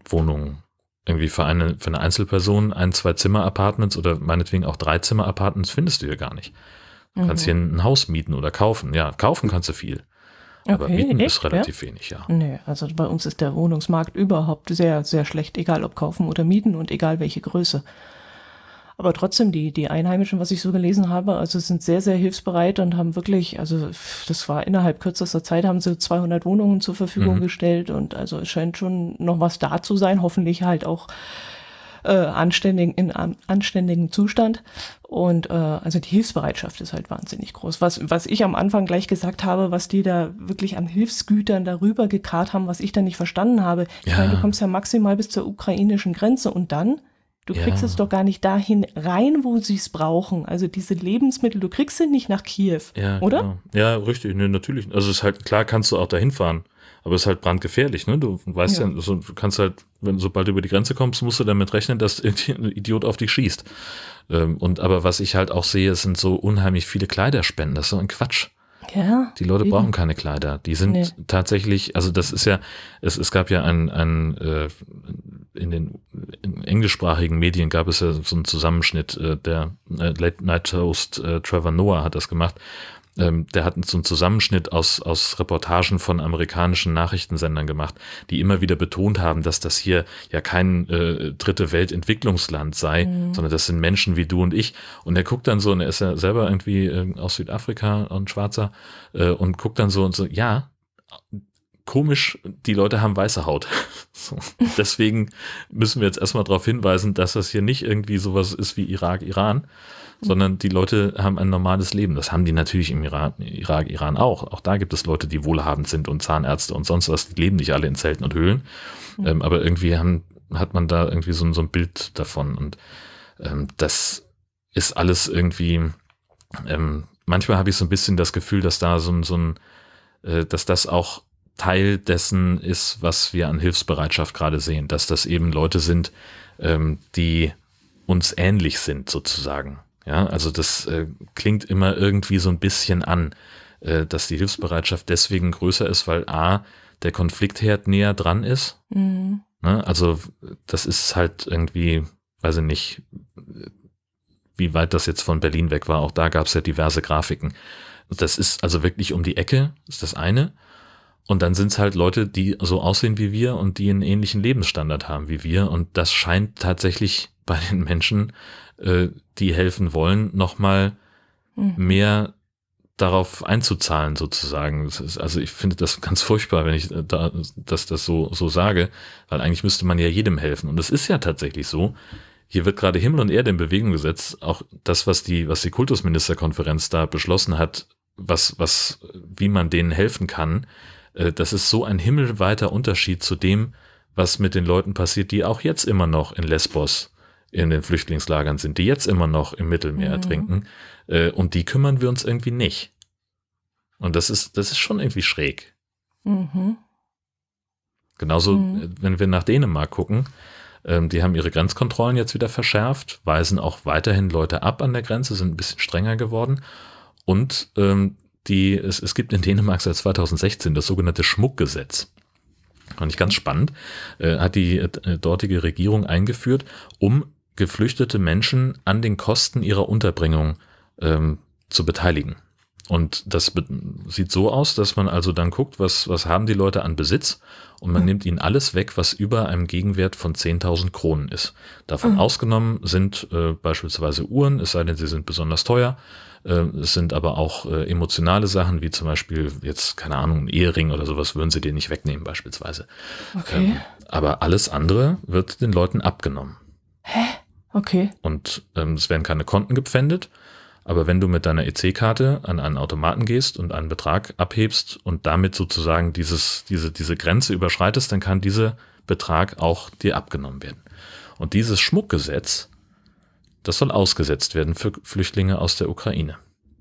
Wohnungen. Irgendwie für eine Einzelperson 2 Zimmer-Apartments oder meinetwegen auch 3 Zimmer-Apartments findest du hier gar nicht. Du kannst hier ein Haus mieten oder kaufen. Ja, kaufen kannst du viel. Aber Okay, mieten ist echt, ja? relativ wenig, ja. Nee, also bei uns ist der Wohnungsmarkt überhaupt sehr, sehr schlecht, egal ob kaufen oder mieten und egal welche Größe. Aber trotzdem, die Einheimischen, was ich so gelesen habe, also sind sehr, sehr hilfsbereit und haben wirklich, also das war innerhalb kürzester Zeit, haben sie 200 Wohnungen zur Verfügung gestellt und also es scheint schon noch was da zu sein, hoffentlich halt auch anständigen Zustand. Und also die Hilfsbereitschaft ist halt wahnsinnig groß. Was ich am Anfang gleich gesagt habe, was die da wirklich an Hilfsgütern darüber gekarrt haben, was ich da nicht verstanden habe. Ich meine, du kommst ja maximal bis zur ukrainischen Grenze und dann? Du kriegst es doch gar nicht dahin rein, wo sie es brauchen. Also diese Lebensmittel, du kriegst sie nicht nach Kiew, Ja, oder? genau. Ja, richtig, ne, natürlich. Also es ist halt, klar kannst du auch dahin fahren, aber es ist halt brandgefährlich, ne? Du weißt ja, also, du kannst halt, sobald du über die Grenze kommst, musst du damit rechnen, dass irgendwie ein Idiot auf dich schießt. Aber was ich halt auch sehe, es sind so unheimlich viele Kleiderspenden. Das ist so ein Quatsch. Ja. Die Leute eben. brauchen keine Kleider. Die sind tatsächlich, also das ist ja, es gab ja in den englischsprachigen Medien gab es ja so einen Zusammenschnitt, der Late Night Host Trevor Noah hat das gemacht. Der hat so einen Zusammenschnitt aus Reportagen von amerikanischen Nachrichtensendern gemacht, die immer wieder betont haben, dass das hier ja kein dritte Welt-Entwicklungsland sei, sondern das sind Menschen wie du und ich. Und er guckt dann so, und er ist ja selber irgendwie aus Südafrika und Schwarzer, und guckt dann so und so, ja, komisch, die Leute haben weiße Haut. So. Deswegen müssen wir jetzt erstmal darauf hinweisen, dass das hier nicht irgendwie sowas ist wie Irak, Iran, sondern die Leute haben ein normales Leben. Das haben die natürlich im Irak, Iran auch. Auch da gibt es Leute, die wohlhabend sind und Zahnärzte und sonst was. Die leben nicht alle in Zelten und Höhlen. Aber irgendwie hat man da irgendwie so ein Bild davon. Und das ist alles irgendwie, manchmal habe ich so ein bisschen das Gefühl, dass da dass das auch Teil dessen ist, was wir an Hilfsbereitschaft gerade sehen, dass das eben Leute sind, die uns ähnlich sind sozusagen. Ja, also das klingt immer irgendwie so ein bisschen an, dass die Hilfsbereitschaft deswegen größer ist, weil A, der Konfliktherd näher dran ist. Ne? Also das ist halt irgendwie, weiß ich nicht, wie weit das jetzt von Berlin weg war. Auch da gab es ja diverse Grafiken. Das ist also wirklich um die Ecke, ist das eine. Und dann sind es halt Leute, die so aussehen wie wir und die einen ähnlichen Lebensstandard haben wie wir. Und das scheint tatsächlich bei den Menschen, die helfen wollen, nochmal mehr darauf einzuzahlen sozusagen. Also ich finde das ganz furchtbar, wenn ich das so sage, weil eigentlich müsste man ja jedem helfen. Und es ist ja tatsächlich so. Hier wird gerade Himmel und Erde in Bewegung gesetzt. Auch das, was die Kultusministerkonferenz da beschlossen hat, wie man denen helfen kann. Das ist so ein himmelweiter Unterschied zu dem, was mit den Leuten passiert, die auch jetzt immer noch in Lesbos in den Flüchtlingslagern sind, die jetzt immer noch im Mittelmeer ertrinken. Und die kümmern wir uns irgendwie nicht. Und das ist schon irgendwie schräg. Genauso, wenn wir nach Dänemark gucken, die haben ihre Grenzkontrollen jetzt wieder verschärft, weisen auch weiterhin Leute ab an der Grenze, sind ein bisschen strenger geworden. Und es gibt in Dänemark seit 2016 das sogenannte Schmuckgesetz. Fand ich ganz spannend. Hat die dortige Regierung eingeführt, um geflüchtete Menschen an den Kosten ihrer Unterbringung zu beteiligen. Und das sieht so aus, dass man also dann guckt, was haben die Leute an Besitz, und man nimmt ihnen alles weg, was über einem Gegenwert von 10.000 Kronen ist. Davon ausgenommen sind beispielsweise Uhren, es sei denn, sie sind besonders teuer. Es sind aber auch emotionale Sachen, wie zum Beispiel jetzt, keine Ahnung, ein Ehering oder sowas würden sie dir nicht wegnehmen beispielsweise. Okay. Aber alles andere wird den Leuten abgenommen. Hä? Okay. Und es werden keine Konten gepfändet. Aber wenn du mit deiner EC-Karte an einen Automaten gehst und einen Betrag abhebst und damit sozusagen diese Grenze überschreitest, dann kann dieser Betrag auch dir abgenommen werden. Und dieses Schmuckgesetz, das soll ausgesetzt werden für Flüchtlinge aus der Ukraine.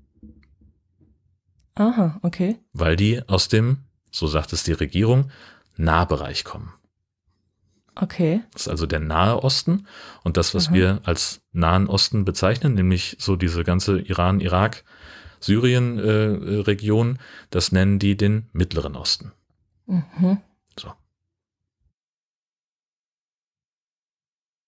Aha, okay. Weil die aus dem, so sagt es die Regierung, Nahbereich kommen. Okay. Das ist also der Nahe Osten, und das, was wir als Nahen Osten bezeichnen, nämlich so diese ganze Iran, Irak, Syrien Region, das nennen die den Mittleren Osten. So.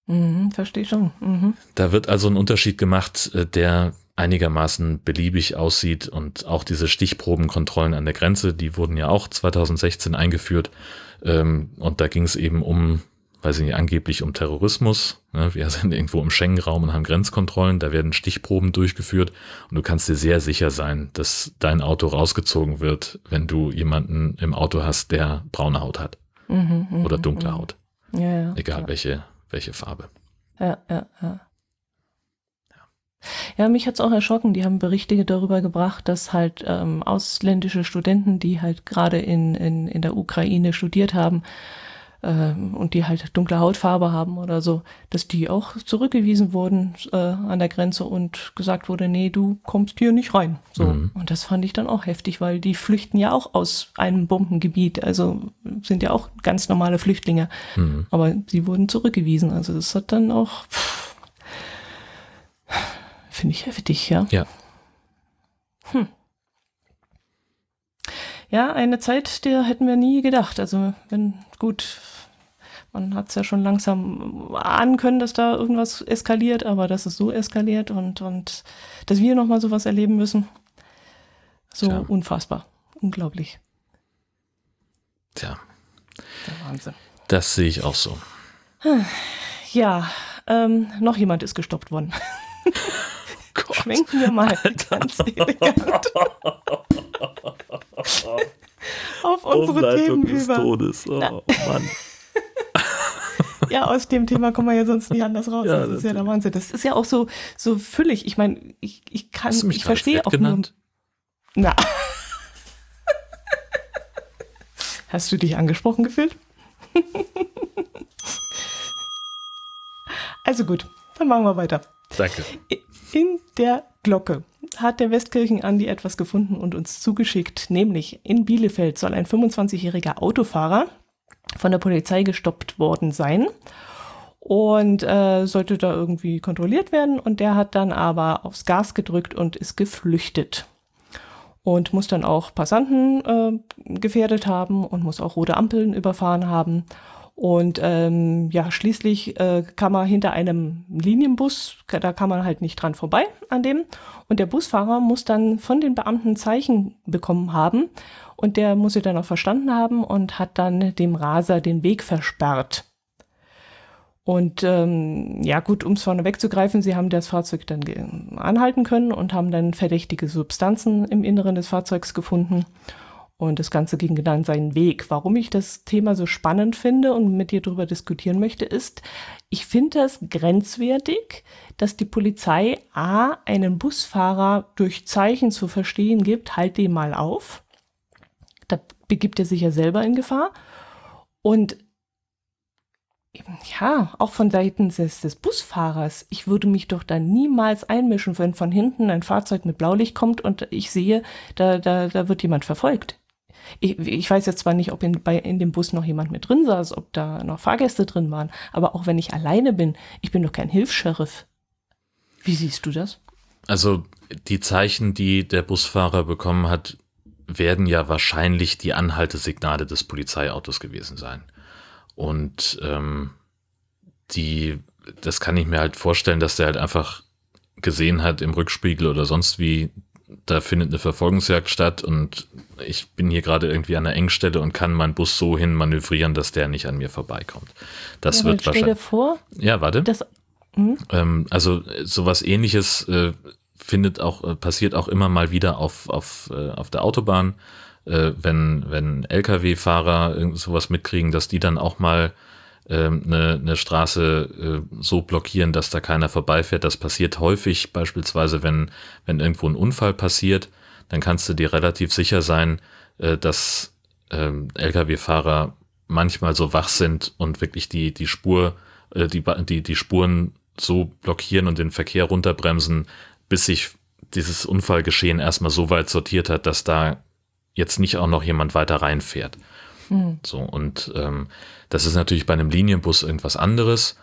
Verstehe schon. Mhm. Da wird also ein Unterschied gemacht, der einigermaßen beliebig aussieht, und auch diese Stichprobenkontrollen an der Grenze, die wurden ja auch 2016 eingeführt, und da ging es eben um, weiß ich nicht, angeblich um Terrorismus. Wir sind irgendwo im Schengen-Raum und haben Grenzkontrollen, da werden Stichproben durchgeführt und du kannst dir sehr sicher sein, dass dein Auto rausgezogen wird, wenn du jemanden im Auto hast, der braune Haut hat oder dunkle Haut. Ja, Egal welche Farbe. Ja. Ja, mich hat's auch erschrocken. Die haben Berichte darüber gebracht, dass halt ausländische Studenten, die halt gerade in der Ukraine studiert haben und die halt dunkle Hautfarbe haben oder so, dass die auch zurückgewiesen wurden an der Grenze und gesagt wurde, nee, du kommst hier nicht rein. So. Und das fand ich dann auch heftig, weil die flüchten ja auch aus einem Bombengebiet, also sind ja auch ganz normale Flüchtlinge. Aber sie wurden zurückgewiesen. Also das hat dann auch... Finde ich heftig, ja. Ja. Ja, eine Zeit, der hätten wir nie gedacht. Also man hat es ja schon langsam ahnen können, dass da irgendwas eskaliert, aber dass es so eskaliert und dass wir nochmal sowas erleben müssen. So unfassbar. Unglaublich. Tja. Der Wahnsinn. Das sehe ich auch so. Ja, noch jemand ist gestoppt worden. Schwenken wir mal ganz elegant auf unsere Themen des über. Todes. Oh, Mann. Ja, aus dem Thema kommen wir ja sonst nicht anders raus. Ja, das ist ja der Wahnsinn. Das ist ja auch so füllig. Ich meine, ich verstehe auch genannt? nur. Na. Hast du dich angesprochen gefühlt? Also gut, dann machen wir weiter. Danke. In der Glocke hat der Westkirchen-Andi etwas gefunden und uns zugeschickt, nämlich in Bielefeld soll ein 25-jähriger Autofahrer von der Polizei gestoppt worden sein und sollte da irgendwie kontrolliert werden, und der hat dann aber aufs Gas gedrückt und ist geflüchtet und muss dann auch Passanten gefährdet haben und muss auch rote Ampeln überfahren haben. Und schließlich kam er hinter einem Linienbus, da kam man halt nicht dran vorbei an dem. Und der Busfahrer muss dann von den Beamten Zeichen bekommen haben. Und der muss sie dann auch verstanden haben und hat dann dem Raser den Weg versperrt. Und um es vorne wegzugreifen, sie haben das Fahrzeug dann anhalten können und haben dann verdächtige Substanzen im Inneren des Fahrzeugs gefunden. Und das Ganze ging dann seinen Weg. Warum ich das Thema so spannend finde und mit dir darüber diskutieren möchte, ist, ich finde es grenzwertig, dass die Polizei einen Busfahrer durch Zeichen zu verstehen gibt, halt den mal auf. Da begibt er sich ja selber in Gefahr. Und ja, auch von Seiten des Busfahrers, ich würde mich doch da niemals einmischen, wenn von hinten ein Fahrzeug mit Blaulicht kommt und ich sehe, da wird jemand verfolgt. Ich weiß jetzt zwar nicht, ob in dem Bus noch jemand mit drin saß, ob da noch Fahrgäste drin waren, aber auch wenn ich alleine bin, ich bin doch kein Hilfs-Sheriff. Wie siehst du das? Also die Zeichen, die der Busfahrer bekommen hat, werden ja wahrscheinlich die Anhaltesignale des Polizeiautos gewesen sein. Und das kann ich mir halt vorstellen, dass der halt einfach gesehen hat im Rückspiegel oder sonst wie, da findet eine Verfolgungsjagd statt und ich bin hier gerade irgendwie an einer Engstelle und kann meinen Bus so hin manövrieren, dass der nicht an mir vorbeikommt. Das wird stell dir vor. Ja, warte. Also sowas Ähnliches passiert auch immer mal wieder auf der Autobahn, wenn LKW-Fahrer sowas mitkriegen, dass die dann auch mal eine Straße so blockieren, dass da keiner vorbeifährt. Das passiert häufig, beispielsweise wenn irgendwo ein Unfall passiert, dann kannst du dir relativ sicher sein, dass LKW-Fahrer manchmal so wach sind und wirklich die Spuren so blockieren und den Verkehr runterbremsen, bis sich dieses Unfallgeschehen erstmal so weit sortiert hat, dass da jetzt nicht auch noch jemand weiter reinfährt. So, und das ist natürlich bei einem Linienbus irgendwas anderes.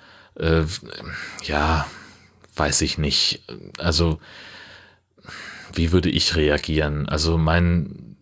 Weiß ich nicht. Also, wie würde ich reagieren? Also mein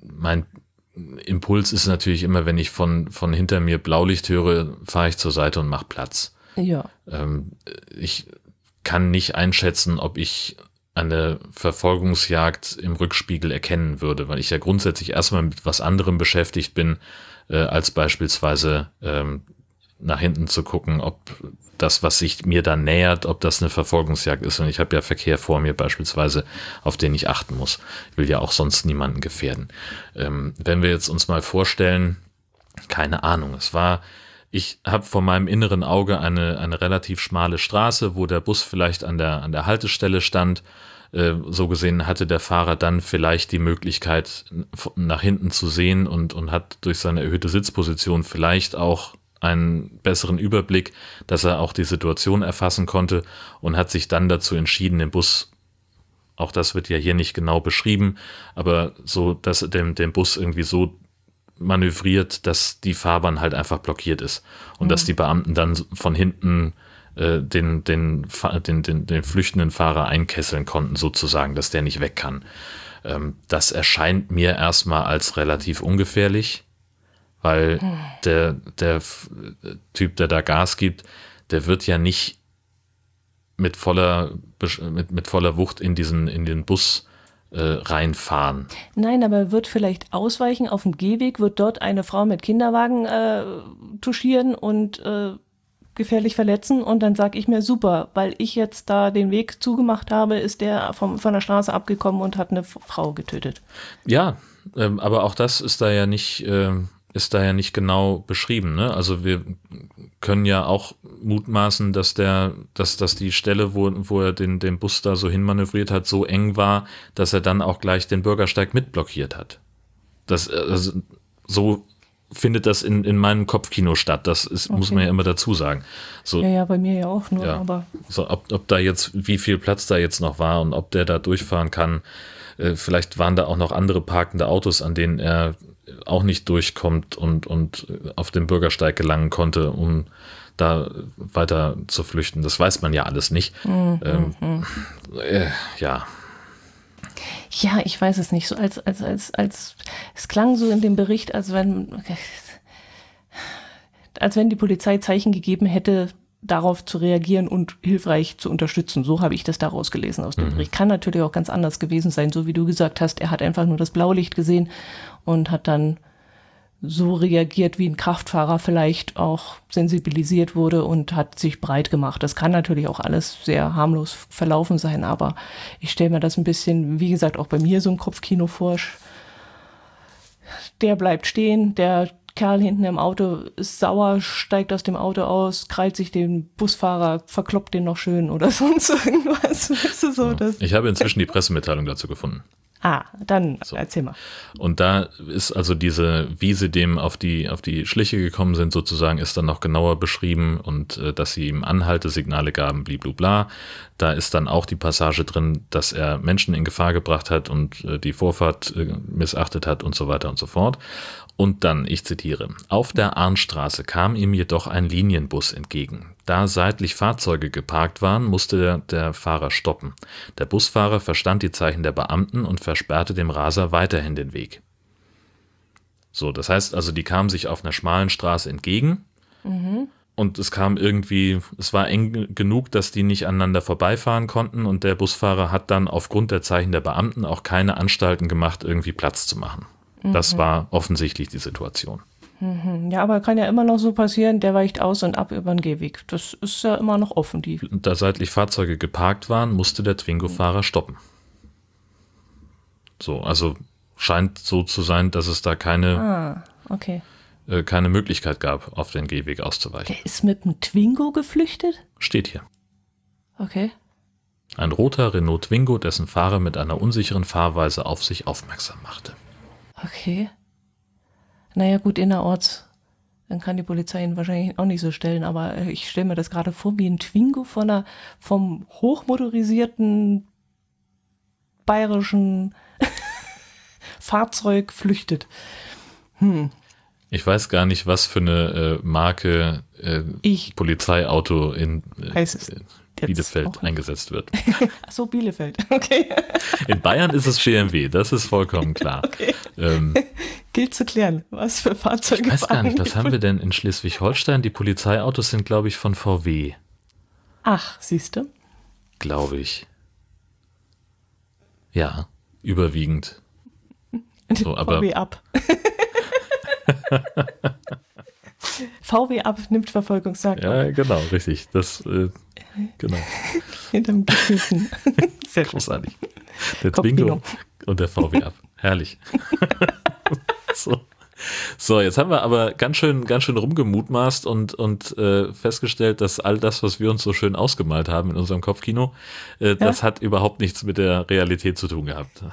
Impuls ist natürlich immer, wenn ich von hinter mir Blaulicht höre, fahre ich zur Seite und mache Platz. Ja. Ich kann nicht einschätzen, ob ich eine Verfolgungsjagd im Rückspiegel erkennen würde, weil ich ja grundsätzlich erstmal mit was anderem beschäftigt bin, als beispielsweise nach hinten zu gucken, ob das, was sich mir da nähert, ob das eine Verfolgungsjagd ist. Und ich habe ja Verkehr vor mir beispielsweise, auf den ich achten muss. Ich will ja auch sonst niemanden gefährden. Wenn wir jetzt uns mal vorstellen, keine Ahnung, ich habe vor meinem inneren Auge eine relativ schmale Straße, wo der Bus vielleicht an der Haltestelle stand. So gesehen hatte der Fahrer dann vielleicht die Möglichkeit, nach hinten zu sehen und hat durch seine erhöhte Sitzposition vielleicht auch einen besseren Überblick, dass er auch die Situation erfassen konnte und hat sich dann dazu entschieden, den Bus, auch das wird ja hier nicht genau beschrieben, aber so, dass er den Bus irgendwie so manövriert, dass die Fahrbahn halt einfach blockiert ist und dass die Beamten dann von hinten den flüchtenden Fahrer einkesseln konnten, sozusagen, dass der nicht weg kann. Das erscheint mir erstmal als relativ ungefährlich, weil der Typ, der da Gas gibt, der wird ja nicht mit voller Wucht in den Bus reinfahren. Nein, aber er wird vielleicht ausweichen auf dem Gehweg, wird dort eine Frau mit Kinderwagen touchieren und gefährlich verletzen und dann sage ich mir, super, weil ich jetzt da den Weg zugemacht habe, ist der von der Straße abgekommen und hat eine Frau getötet. Ja, aber auch das ist da ja nicht genau beschrieben, ne? Also wir können ja auch mutmaßen, dass die Stelle, wo er den Bus da so hinmanövriert hat, so eng war, dass er dann auch gleich den Bürgersteig mitblockiert hat. So findet das in meinem Kopfkino statt. Das ist, muss man ja immer dazu sagen. So, ja, bei mir ja auch nur, ja, aber. So, ob da jetzt, wie viel Platz da jetzt noch war und ob der da durchfahren kann. Vielleicht waren da auch noch andere parkende Autos, an denen er auch nicht durchkommt und auf den Bürgersteig gelangen konnte, um da weiter zu flüchten. Das weiß man ja alles nicht. Ja. Ja, ich weiß es nicht. So als es klang so in dem Bericht, als wenn die Polizei Zeichen gegeben hätte, darauf zu reagieren und hilfreich zu unterstützen. So habe ich das daraus gelesen aus dem Bericht. Kann natürlich auch ganz anders gewesen sein, so wie du gesagt hast. Er hat einfach nur das Blaulicht gesehen und hat dann so reagiert, wie ein Kraftfahrer vielleicht auch sensibilisiert wurde und hat sich breit gemacht. Das kann natürlich auch alles sehr harmlos verlaufen sein, aber ich stelle mir das ein bisschen, wie gesagt, auch bei mir so ein Kopfkino vor. Der bleibt stehen, der Kerl hinten im Auto ist sauer, steigt aus dem Auto aus, krallt sich den Busfahrer, verkloppt den noch schön oder sonst irgendwas. Weißt du, so, das ich habe inzwischen die Pressemitteilung dazu gefunden. Dann erzähl mal. Und da ist also wie sie dem auf die Schliche gekommen sind, sozusagen, ist dann noch genauer beschrieben und dass sie ihm Anhaltesignale gaben, bliblubla. Da ist dann auch die Passage drin, dass er Menschen in Gefahr gebracht hat und die Vorfahrt missachtet hat und so weiter und so fort. Und dann, ich zitiere, auf der Arnstraße kam ihm jedoch ein Linienbus entgegen. Da seitlich Fahrzeuge geparkt waren, musste der Fahrer stoppen. Der Busfahrer verstand die Zeichen der Beamten und versperrte dem Raser weiterhin den Weg. So, das heißt also, die kamen sich auf einer schmalen Straße entgegen und es war eng genug, dass die nicht aneinander vorbeifahren konnten und der Busfahrer hat dann aufgrund der Zeichen der Beamten auch keine Anstalten gemacht, irgendwie Platz zu machen. Das war offensichtlich die Situation. Ja, aber kann ja immer noch so passieren, der weicht aus und ab über den Gehweg. Das ist ja immer noch offen. Da seitlich Fahrzeuge geparkt waren, musste der Twingo-Fahrer stoppen. So, also scheint so zu sein, dass es da keine Möglichkeit gab, auf den Gehweg auszuweichen. Der ist mit einem Twingo geflüchtet? Steht hier. Okay. Ein roter Renault Twingo, dessen Fahrer mit einer unsicheren Fahrweise auf sich aufmerksam machte. Okay. Naja, gut, innerorts, dann kann die Polizei ihn wahrscheinlich auch nicht so stellen, aber ich stelle mir das gerade vor, wie ein Twingo vom hochmotorisierten bayerischen Fahrzeug flüchtet. Ich weiß gar nicht, was für eine Marke Polizeiauto Bielefeld eingesetzt wird. Ach so, Bielefeld, okay. In Bayern ist es BMW, das ist vollkommen klar. Okay. Gilt zu klären, was für Fahrzeuge ich weiß gar nicht, was haben wir denn in Schleswig-Holstein? Die Polizeiautos sind, glaube ich, von VW. Ach, siehst du? Glaube ich. Ja, überwiegend. So, aber VW ab. VW ab nimmt Verfolgungsjagd. Ja, genau, richtig. Das, genau. Hinterm Gehilfen. Sehr großartig. Der Twingo und der VW ab. Herrlich. So, jetzt haben wir aber ganz schön rumgemutmaßt und festgestellt, dass all das, was wir uns so schön ausgemalt haben in unserem Kopfkino, das hat überhaupt nichts mit der Realität zu tun gehabt.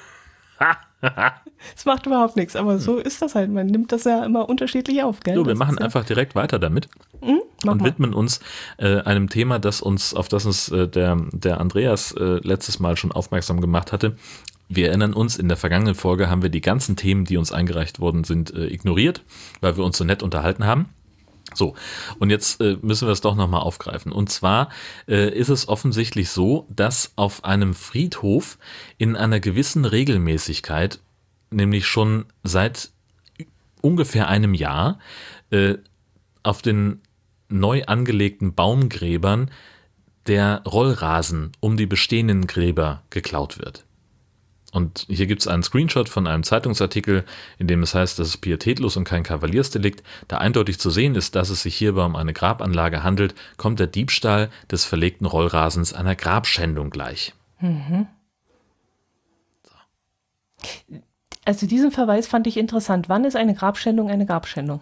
Es macht überhaupt nichts, aber so ist das halt. Man nimmt das ja immer unterschiedlich auf, gell? So, wir machen einfach direkt weiter damit und widmen uns einem Thema, auf das uns der Andreas letztes Mal schon aufmerksam gemacht hatte. Wir erinnern uns, in der vergangenen Folge haben wir die ganzen Themen, die uns eingereicht worden sind, ignoriert, weil wir uns so nett unterhalten haben. So, und jetzt müssen wir es doch nochmal aufgreifen. Und zwar ist es offensichtlich so, dass auf einem Friedhof in einer gewissen Regelmäßigkeit, nämlich schon seit ungefähr einem Jahr, auf den neu angelegten Baumgräbern der Rollrasen um die bestehenden Gräber geklaut wird. Und hier gibt es einen Screenshot von einem Zeitungsartikel, in dem es heißt, dass es pietätlos und kein Kavaliersdelikt. Da eindeutig zu sehen ist, dass es sich hierbei um eine Grabanlage handelt, kommt der Diebstahl des verlegten Rollrasens einer Grabschändung gleich. Mhm. So. Also diesen Verweis fand ich interessant. Wann ist eine Grabschändung eine Grabschändung?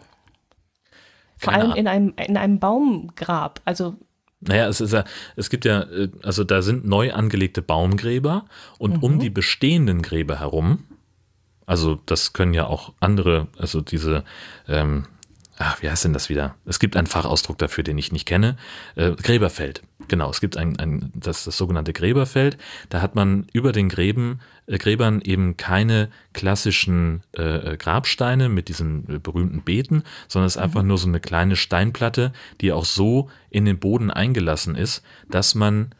Vor allem in einem Baumgrab, also... Naja, es gibt ja, also da sind neu angelegte Baumgräber und um die bestehenden Gräber herum, also das können ja auch andere, also diese, wie heißt denn das wieder? Es gibt einen Fachausdruck dafür, den ich nicht kenne. Gräberfeld. Genau, es gibt das sogenannte Gräberfeld. Da hat man über den Gräbern eben keine klassischen Grabsteine mit diesen berühmten Beeten, sondern es ist einfach nur so eine kleine Steinplatte, die auch so in den Boden eingelassen ist, dass man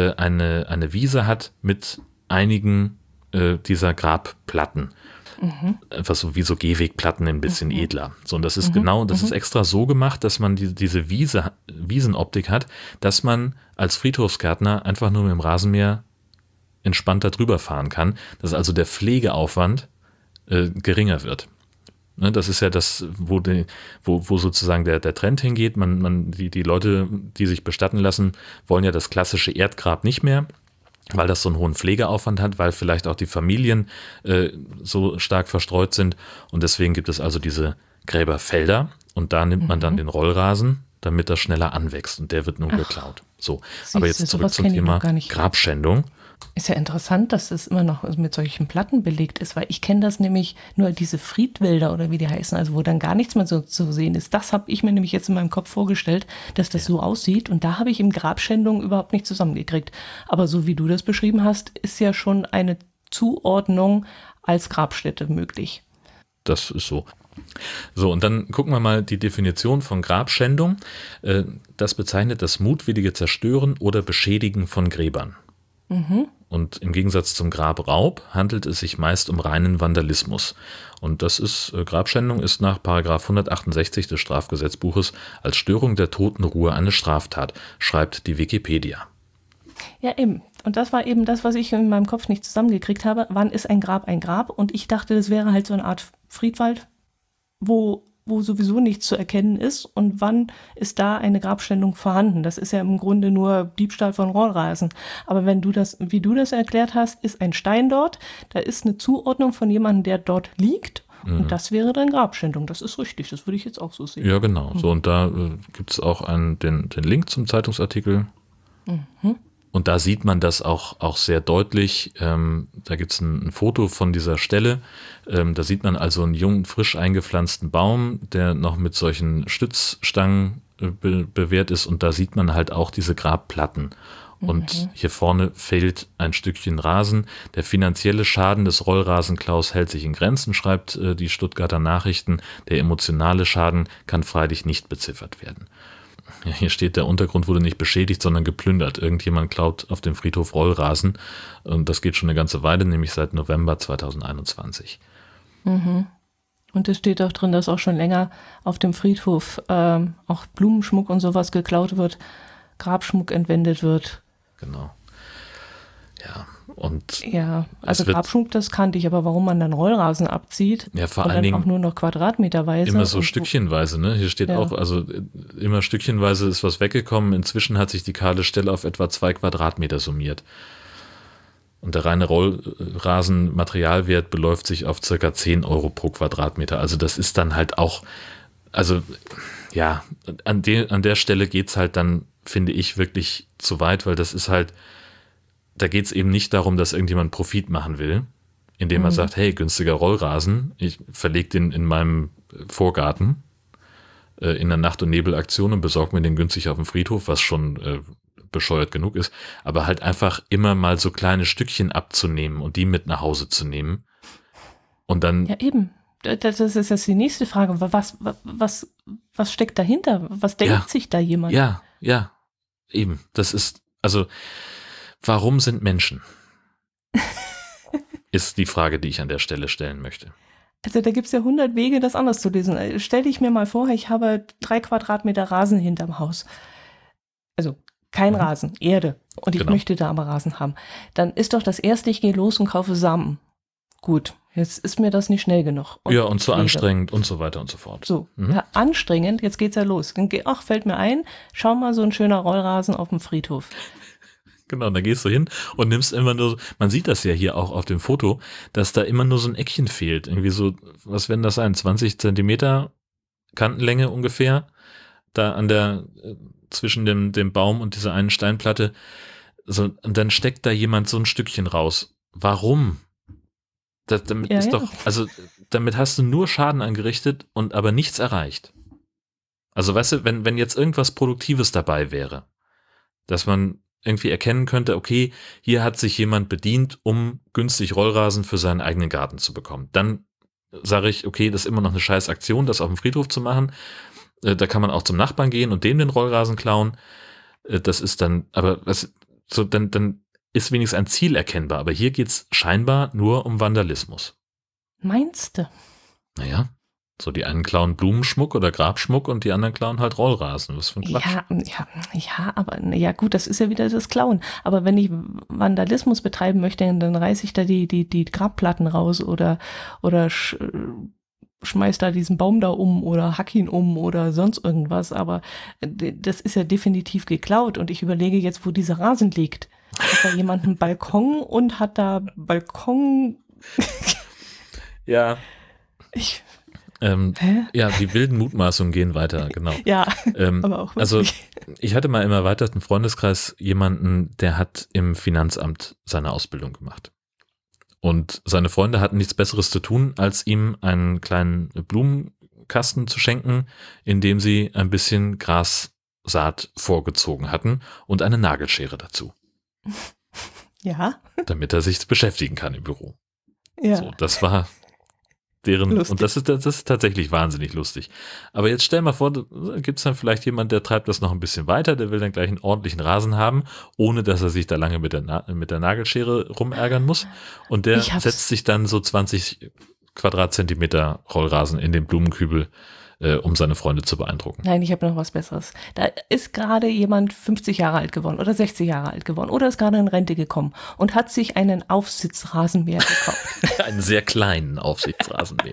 eine Wiese hat mit einigen dieser Grabplatten. Einfach so wie so Gehwegplatten ein bisschen edler. So, und das ist das ist extra so gemacht, dass man diese Wiesenoptik hat, dass man als Friedhofsgärtner einfach nur mit dem Rasenmäher entspannt da drüber fahren kann, dass also der Pflegeaufwand geringer wird. Ne, das ist ja das, wo sozusagen der Trend hingeht. Die Leute, die sich bestatten lassen, wollen ja das klassische Erdgrab nicht mehr, weil das so einen hohen Pflegeaufwand hat, weil vielleicht auch die Familien so stark verstreut sind. Und deswegen gibt es also diese Gräberfelder und da nimmt man dann den Rollrasen, damit das schneller anwächst und der wird nun geklaut. So, aber jetzt zurück zum Thema Grabschändung. Ist ja interessant, dass das immer noch mit solchen Platten belegt ist, weil ich kenne das nämlich nur diese Friedwälder oder wie die heißen, also wo dann gar nichts mehr so zu sehen ist. Das habe ich mir nämlich jetzt in meinem Kopf vorgestellt, dass das so aussieht und da habe ich im Grabschändung überhaupt nicht zusammengekriegt. Aber so wie du das beschrieben hast, ist ja schon eine Zuordnung als Grabstätte möglich. Das ist so. So, und dann gucken wir mal die Definition von Grabschändung. Das bezeichnet das mutwillige Zerstören oder Beschädigen von Gräbern. Und im Gegensatz zum Grabraub handelt es sich meist um reinen Vandalismus. Und Grabschändung ist nach § 168 des Strafgesetzbuches als Störung der Totenruhe eine Straftat, schreibt die Wikipedia. Ja, eben. Und das war eben das, was ich in meinem Kopf nicht zusammengekriegt habe. Wann ist ein Grab ein Grab? Und ich dachte, das wäre halt so eine Art Friedwald, wo sowieso nichts zu erkennen ist und wann ist da eine Grabschändung vorhanden. Das ist ja im Grunde nur Diebstahl von Rollrasen. Aber wie du das erklärt hast, ist ein Stein dort, da ist eine Zuordnung von jemandem, der dort liegt und das wäre dann Grabschändung. Das ist richtig, das würde ich jetzt auch so sehen. Ja, genau. So, und da gibt es auch den Link zum Zeitungsartikel. Und da sieht man das auch sehr deutlich. Da gibt es ein Foto von dieser Stelle. Da sieht man also einen jungen, frisch eingepflanzten Baum, der noch mit solchen Stützstangen bewehrt ist. Und da sieht man halt auch diese Grabplatten. Und hier vorne fehlt ein Stückchen Rasen. Der finanzielle Schaden des Rollrasenklaus hält sich in Grenzen, schreibt die Stuttgarter Nachrichten. Der emotionale Schaden kann freilich nicht beziffert werden. ja, hier steht, der Untergrund wurde nicht beschädigt, sondern geplündert. Irgendjemand klaut auf dem Friedhof Rollrasen und das geht schon eine ganze Weile, nämlich seit November 2021. Mhm. Und es steht auch drin, dass auch schon länger auf dem Friedhof auch Blumenschmuck und sowas geklaut wird, Grabschmuck entwendet wird. Genau. Ja, und ja, also Grabschmuck, das kannte ich, aber warum man dann Rollrasen abzieht ja, vor und allen dann Dingen auch nur noch quadratmeterweise. Immer so stückchenweise, ne? Hier steht auch, also immer stückchenweise ist was weggekommen. Inzwischen hat sich die kahle Stelle auf etwa 2 Quadratmeter summiert. Und der reine Rollrasen-Materialwert beläuft sich auf circa 10 Euro pro Quadratmeter. Also das ist dann halt auch, also ja, an der Stelle geht's halt dann, finde ich, wirklich zu weit, weil das ist halt, da geht's eben nicht darum, dass irgendjemand Profit machen will, indem er sagt, hey, günstiger Rollrasen, ich verlege den in meinem Vorgarten in der Nacht- und Nebelaktion und besorge mir den günstig auf dem Friedhof, was schon bescheuert genug ist, aber halt einfach immer mal so kleine Stückchen abzunehmen und die mit nach Hause zu nehmen und dann... Ja, eben. Das ist jetzt die nächste Frage. Was steckt dahinter? Was denkt sich da jemand? Ja, eben. Das ist, also, warum sind Menschen? Ist die Frage, die ich an der Stelle stellen möchte. Also da gibt es ja 100 Wege, das anders zu lösen. Stell dich mir mal vor, ich habe 3 Quadratmeter Rasen hinterm Haus. Also kein Rasen, Erde. Und ich möchte da aber Rasen haben. Dann ist doch das Erste, ich gehe los und kaufe Samen. Gut, jetzt ist mir das nicht schnell genug. Und zu anstrengend und so weiter und so fort. So, ja, anstrengend, jetzt geht's ja los. Ach, fällt mir ein, schau mal, so ein schöner Rollrasen auf dem Friedhof. Genau, da gehst du hin und nimmst immer nur, man sieht das ja hier auch auf dem Foto, dass da immer nur so ein Eckchen fehlt. Irgendwie so, was werden das sein, 20 Zentimeter Kantenlänge ungefähr, da an der, zwischen dem Baum und dieser einen Steinplatte. So, und dann steckt da jemand so ein Stückchen raus. Warum? Damit ist doch, also damit hast du nur Schaden angerichtet und aber nichts erreicht. Also weißt du, wenn jetzt irgendwas Produktives dabei wäre, dass man irgendwie erkennen könnte, okay, hier hat sich jemand bedient, um günstig Rollrasen für seinen eigenen Garten zu bekommen. Dann sage ich, okay, das ist immer noch eine scheiß Aktion, das auf dem Friedhof zu machen. Da kann man auch zum Nachbarn gehen und dem den Rollrasen klauen. Das ist dann, aber so dann ist wenigstens ein Ziel erkennbar. Aber hier geht's scheinbar nur um Vandalismus. Meinst du? Naja, so die einen klauen Blumenschmuck oder Grabschmuck und die anderen klauen halt Rollrasen. Was für ein Quatsch. Ja, aber ja gut, das ist ja wieder das Klauen. Aber wenn ich Vandalismus betreiben möchte, dann reiße ich da die Grabplatten raus oder schmeiß da diesen Baum da um oder hack ihn um oder sonst irgendwas. Aber das ist ja definitiv geklaut und ich überlege jetzt, wo dieser Rasen liegt. Hat da jemand einen Balkon und hat da Balkon... Ja. Ja, die wilden Mutmaßungen gehen weiter, genau. Ja, aber auch wirklich. Also ich hatte mal im erweiterten Freundeskreis jemanden, der hat im Finanzamt seine Ausbildung gemacht. Und seine Freunde hatten nichts Besseres zu tun, als ihm einen kleinen Blumenkasten zu schenken, in dem sie ein bisschen Grassaat vorgezogen hatten und eine Nagelschere dazu. Ja. Damit er sich beschäftigen kann im Büro. Ja. So, das war deren, lustig. Und das ist tatsächlich wahnsinnig lustig. Aber jetzt stell mal vor, gibt es dann vielleicht jemand, der treibt das noch ein bisschen weiter, der will dann gleich einen ordentlichen Rasen haben, ohne dass er sich da lange mit der Nagelschere rumärgern muss. Und der setzt sich dann so 20 Quadratzentimeter Rollrasen in den Blumenkübel, um seine Freunde zu beeindrucken. Nein, ich habe noch was Besseres. Da ist gerade jemand 50 Jahre alt geworden oder 60 Jahre alt geworden oder ist gerade in Rente gekommen und hat sich einen Aufsitzrasenmäher gekauft. Einen sehr kleinen Aufsitzrasenmäher.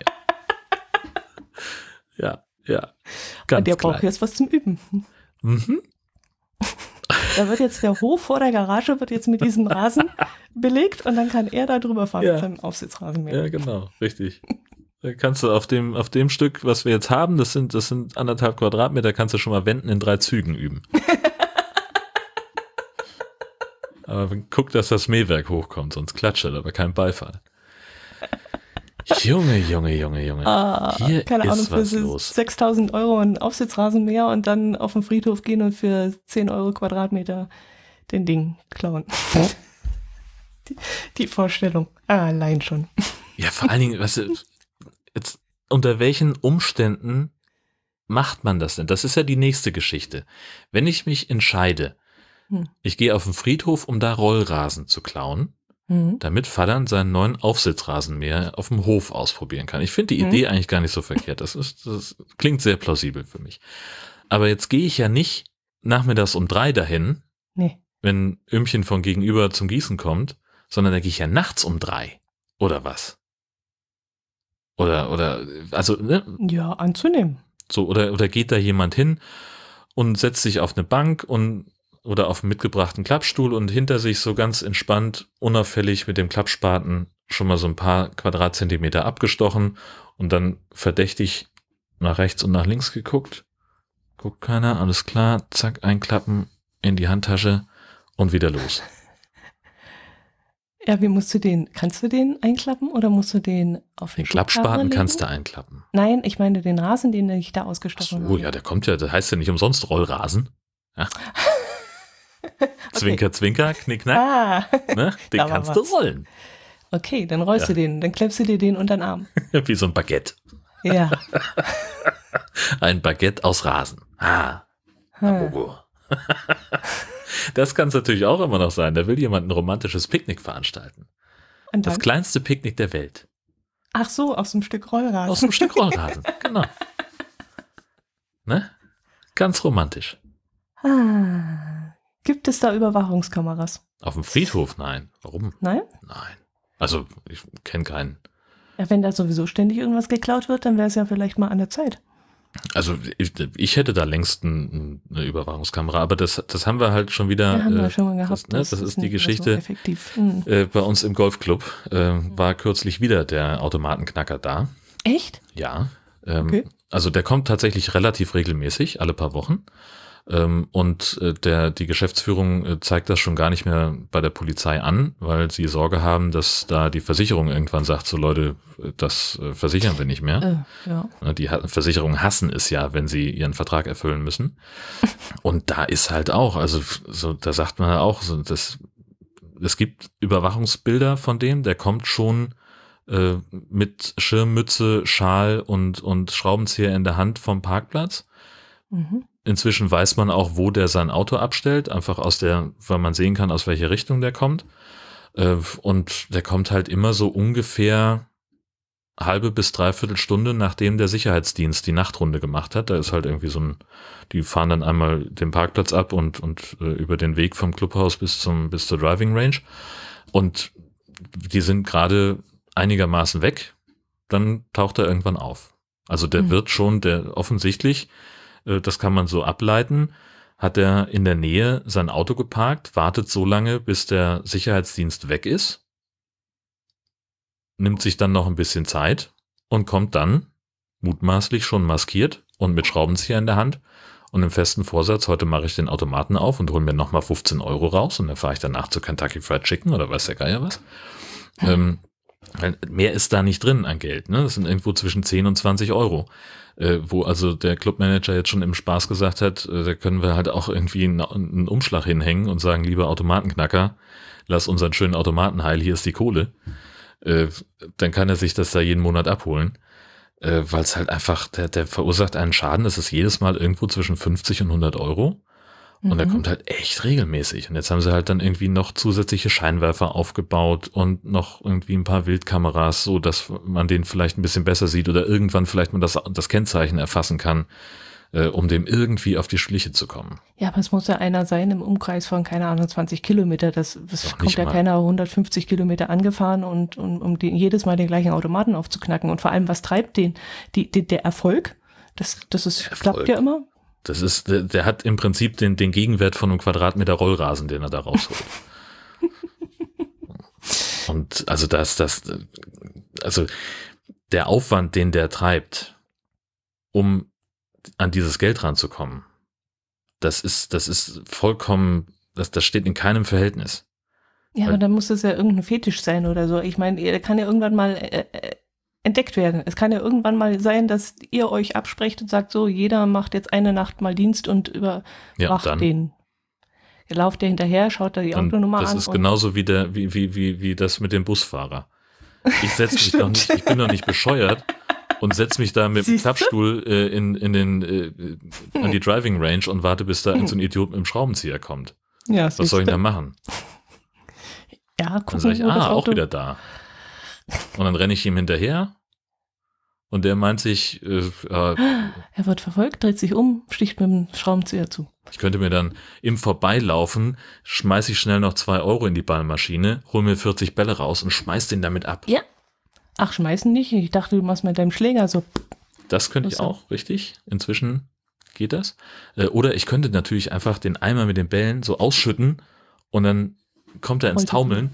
Ja. Ganz und der klein. braucht jetzt was zum Üben. Mhm. Da wird jetzt der Hof vor der Garage wird jetzt mit diesem Rasen belegt und dann kann er da drüber fahren mit seinem Aufsitzrasenmäher. Ja, genau, richtig. Da kannst du auf dem Stück, was wir jetzt haben, das sind 1,5 Quadratmeter, kannst du schon mal Wenden in 3 Zügen üben. Aber guck, dass das Mähwerk hochkommt, sonst klatscht er, aber kein Beifall. Junge. Hier keine Ahnung, ist für was los. 6.000 € ein Aufsitzrasenmäher und dann auf den Friedhof gehen und für 10 € Quadratmeter den Ding klauen. Die Vorstellung, allein schon. Ja, vor allen Dingen, weißt du, jetzt, unter welchen Umständen macht man das denn? Das ist ja die nächste Geschichte. Wenn ich mich entscheide, ich gehe auf den Friedhof, um da Rollrasen zu klauen, damit Vater seinen neuen Aufsitzrasenmäher auf dem Hof ausprobieren kann. Ich finde die Idee eigentlich gar nicht so verkehrt. Das klingt sehr plausibel für mich. Aber jetzt gehe ich ja nicht nachmittags um 3 dahin, wenn Ömchen von gegenüber zum Gießen kommt, sondern da gehe ich ja nachts um 3. Oder was? Oder, also, ne? Ja, anzunehmen. So, oder geht da jemand hin und setzt sich auf eine Bank oder auf einen mitgebrachten Klappstuhl und hinter sich so ganz entspannt, unauffällig mit dem Klappspaten schon mal so ein paar Quadratzentimeter abgestochen und dann verdächtig nach rechts und nach links geguckt. Guckt keiner, alles klar, zack, einklappen in die Handtasche und wieder los. Ja, kannst du den einklappen oder musst du den auf den Klappspaten legen? Kannst du einklappen. Nein, ich meine den Rasen, den ich da ausgestochen habe. Oh ja, der kommt ja, das heißt ja nicht umsonst Rollrasen. Ja. Zwinker, zwinker, knickknack. Ne? Den kannst du rollen. Okay, dann rollst du den, dann klemmst du dir den unter den Arm. Wie so ein Baguette. Ja. Ein Baguette aus Rasen. Das kann es natürlich auch immer noch sein. Da will jemand ein romantisches Picknick veranstalten. Das kleinste Picknick der Welt. Ach so, aus einem Stück Rollrasen. Aus einem Stück Rollrasen, genau. Ne? Ganz romantisch. Gibt es da Überwachungskameras? Auf dem Friedhof? Nein. Warum? Nein? Nein. Also, ich kenne keinen. Ja, wenn da sowieso ständig irgendwas geklaut wird, dann wäre es ja vielleicht mal an der Zeit. Also ich hätte da längst eine Überwachungskamera, aber das haben wir halt schon wieder. Ja, haben wir schon mal gehabt. Das ist die Geschichte. So bei uns im Golfclub war kürzlich wieder der Automatenknacker da. Echt? Ja. Okay. Also der kommt tatsächlich relativ regelmäßig, alle paar Wochen. Und die Geschäftsführung zeigt das schon gar nicht mehr bei der Polizei an, weil sie Sorge haben, dass da die Versicherung irgendwann sagt, so Leute, das versichern wir nicht mehr. Ja. Die Versicherungen hassen es ja, wenn sie ihren Vertrag erfüllen müssen. Und da ist halt auch, also so, da sagt man auch, so, es gibt Überwachungsbilder von dem, der kommt schon mit Schirmmütze, Schal und Schraubenzieher in der Hand vom Parkplatz. Inzwischen weiß man auch, wo der sein Auto abstellt, einfach weil man sehen kann, aus welcher Richtung der kommt. Und der kommt halt immer so ungefähr halbe bis dreiviertel Stunde, nachdem der Sicherheitsdienst die Nachtrunde gemacht hat. Da ist halt irgendwie die fahren dann einmal den Parkplatz ab und über den Weg vom Clubhaus bis zur Driving Range. Und die sind gerade einigermaßen weg. Dann taucht er irgendwann auf. Also der wird schon, offensichtlich, das kann man so ableiten, hat er in der Nähe sein Auto geparkt, wartet so lange, bis der Sicherheitsdienst weg ist, nimmt sich dann noch ein bisschen Zeit und kommt dann, mutmaßlich schon maskiert und mit Schraubenzieher in der Hand und im festen Vorsatz, heute mache ich den Automaten auf und hole mir nochmal 15 € raus und dann fahre ich danach zu Kentucky Fried Chicken oder weiß der Geier was. Mehr ist da nicht drin an Geld, ne? Das sind irgendwo zwischen 10 und 20 €. Wo also der Clubmanager jetzt schon im Spaß gesagt hat, da können wir halt auch irgendwie einen Umschlag hinhängen und sagen, lieber Automatenknacker, lass unseren schönen Automaten heil, hier ist die Kohle. Dann kann er sich das da jeden Monat abholen, weil es halt einfach, der verursacht einen Schaden, das ist jedes Mal irgendwo zwischen 50 und 100 € und der kommt halt echt regelmäßig. Und jetzt haben sie halt dann irgendwie noch zusätzliche Scheinwerfer aufgebaut und noch irgendwie ein paar Wildkameras, so dass man den vielleicht ein bisschen besser sieht oder irgendwann vielleicht man das Kennzeichen erfassen kann, um dem irgendwie auf die Schliche zu kommen. Ja, aber es muss ja einer sein im Umkreis von, keine Ahnung, 20 Kilometer. Das kommt ja keiner 150 Kilometer angefahren und um jedes Mal den gleichen Automaten aufzuknacken. Und vor allem, was treibt der Erfolg? Klappt ja immer. Das ist, der hat im Prinzip den Gegenwert von einem Quadratmeter Rollrasen, den er da rausholt. Und also also der Aufwand, den der treibt, um an dieses Geld ranzukommen, das ist vollkommen, das steht in keinem Verhältnis. Ja, aber dann muss das ja irgendein Fetisch sein oder so. Ich meine, der kann ja irgendwann mal entdeckt werden. Es kann ja irgendwann mal sein, dass ihr euch absprecht und sagt, so, jeder macht jetzt eine Nacht mal Dienst und überwacht den. Ihr lauft der hinterher, schaut da die Autonummer an. Das ist genauso wie das mit dem Busfahrer. Ich setze mich doch nicht, ich bin doch nicht bescheuert und setze mich da mit dem Klappstuhl an die Driving Range und warte, bis da so ein Idiot mit dem Schraubenzieher kommt. Ja, was soll ich da machen? Ja, gucken, dann sage ich, auch wieder da. Und dann renne ich ihm hinterher und der meint sich, er wird verfolgt, dreht sich um, sticht mit dem Schraubenzieher zu. Ich könnte mir dann im Vorbeilaufen, schmeiße ich schnell noch 2 Euro in die Ballmaschine, hol mir 40 Bälle raus und schmeiß den damit ab. Ja. Ach, schmeißen nicht. Ich dachte, du machst mit deinem Schläger so. Das könnte ich auch, richtig. Inzwischen geht das. Oder ich könnte natürlich einfach den Eimer mit den Bällen so ausschütten und dann kommt er ins Taumeln,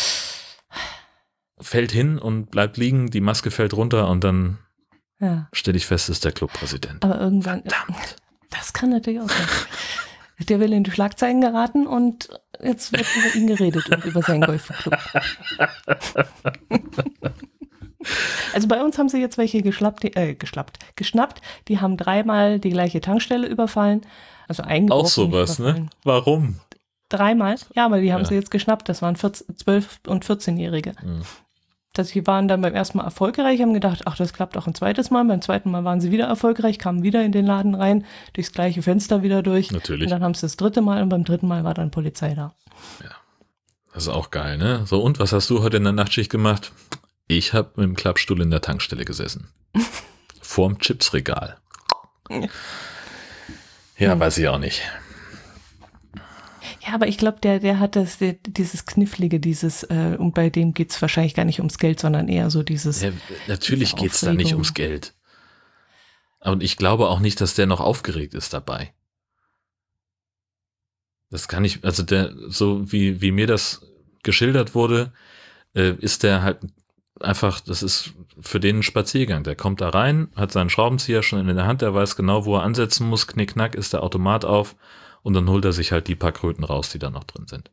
fällt hin und bleibt liegen, die Maske fällt runter und dann stelle ich fest, ist der Clubpräsident. Aber irgendwann, verdammt. Das kann natürlich auch sein. Der will in die Schlagzeilen geraten und jetzt wird über ihn geredet und über seinen Golfclub. Also bei uns haben sie jetzt welche geschnappt. Die haben 3-mal die gleiche Tankstelle überfallen. Also eingebrochen. Auch sowas, ne? Warum? 3-mal? Ja, aber die haben sie jetzt geschnappt. Das waren 12- und 14-Jährige. Mhm. Die waren dann beim ersten Mal erfolgreich, haben gedacht, ach, das klappt auch ein zweites Mal. Beim zweiten Mal waren sie wieder erfolgreich, kamen wieder in den Laden rein, durchs gleiche Fenster wieder durch. Natürlich. Und dann haben sie das 3. Mal und beim 3. Mal war dann Polizei da. Ja, das ist auch geil, ne? So, und was hast du heute in der Nachtschicht gemacht? Ich habe mit dem Klappstuhl in der Tankstelle gesessen. Vorm Chipsregal. Ja, weiß ich auch nicht. Ja, aber ich glaube, der hat dieses Knifflige, und bei dem geht's wahrscheinlich gar nicht ums Geld, sondern eher so dieses. Ja, natürlich geht's da nicht ums Geld. Und ich glaube auch nicht, dass der noch aufgeregt ist dabei. Das kann ich, also so wie mir das geschildert wurde, ist der halt einfach, das ist für den ein Spaziergang. Der kommt da rein, hat seinen Schraubenzieher schon in der Hand, der weiß genau, wo er ansetzen muss, knickknack ist der Automat auf. Und dann holt er sich halt die paar Kröten raus, die da noch drin sind.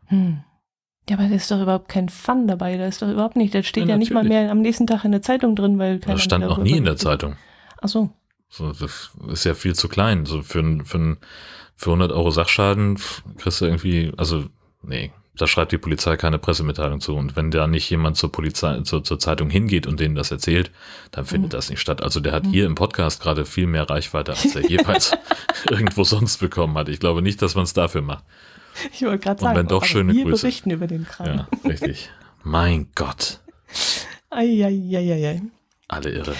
Ja, aber da ist doch überhaupt kein Fun dabei. Da ist doch überhaupt nicht. Da steht ja nicht mal mehr am nächsten Tag in der Zeitung drin, weil keiner. Das stand noch nie in der Zeitung. Ach so. Das ist ja viel zu klein. So für 100 Euro Sachschaden kriegst du irgendwie, also nee, da schreibt die Polizei keine Pressemitteilung zu. Und wenn da nicht jemand zur Zeitung hingeht und denen das erzählt, dann findet das nicht statt. Also der hat hier im Podcast gerade viel mehr Reichweite, als er jeweils irgendwo sonst bekommen hat. Ich glaube nicht, dass man es dafür macht. Ich wollte gerade sagen, und wenn doch, schöne wir Grüße. berichten über den Kram. Ja, richtig. Mein Gott. Eieieiei. Alle irre.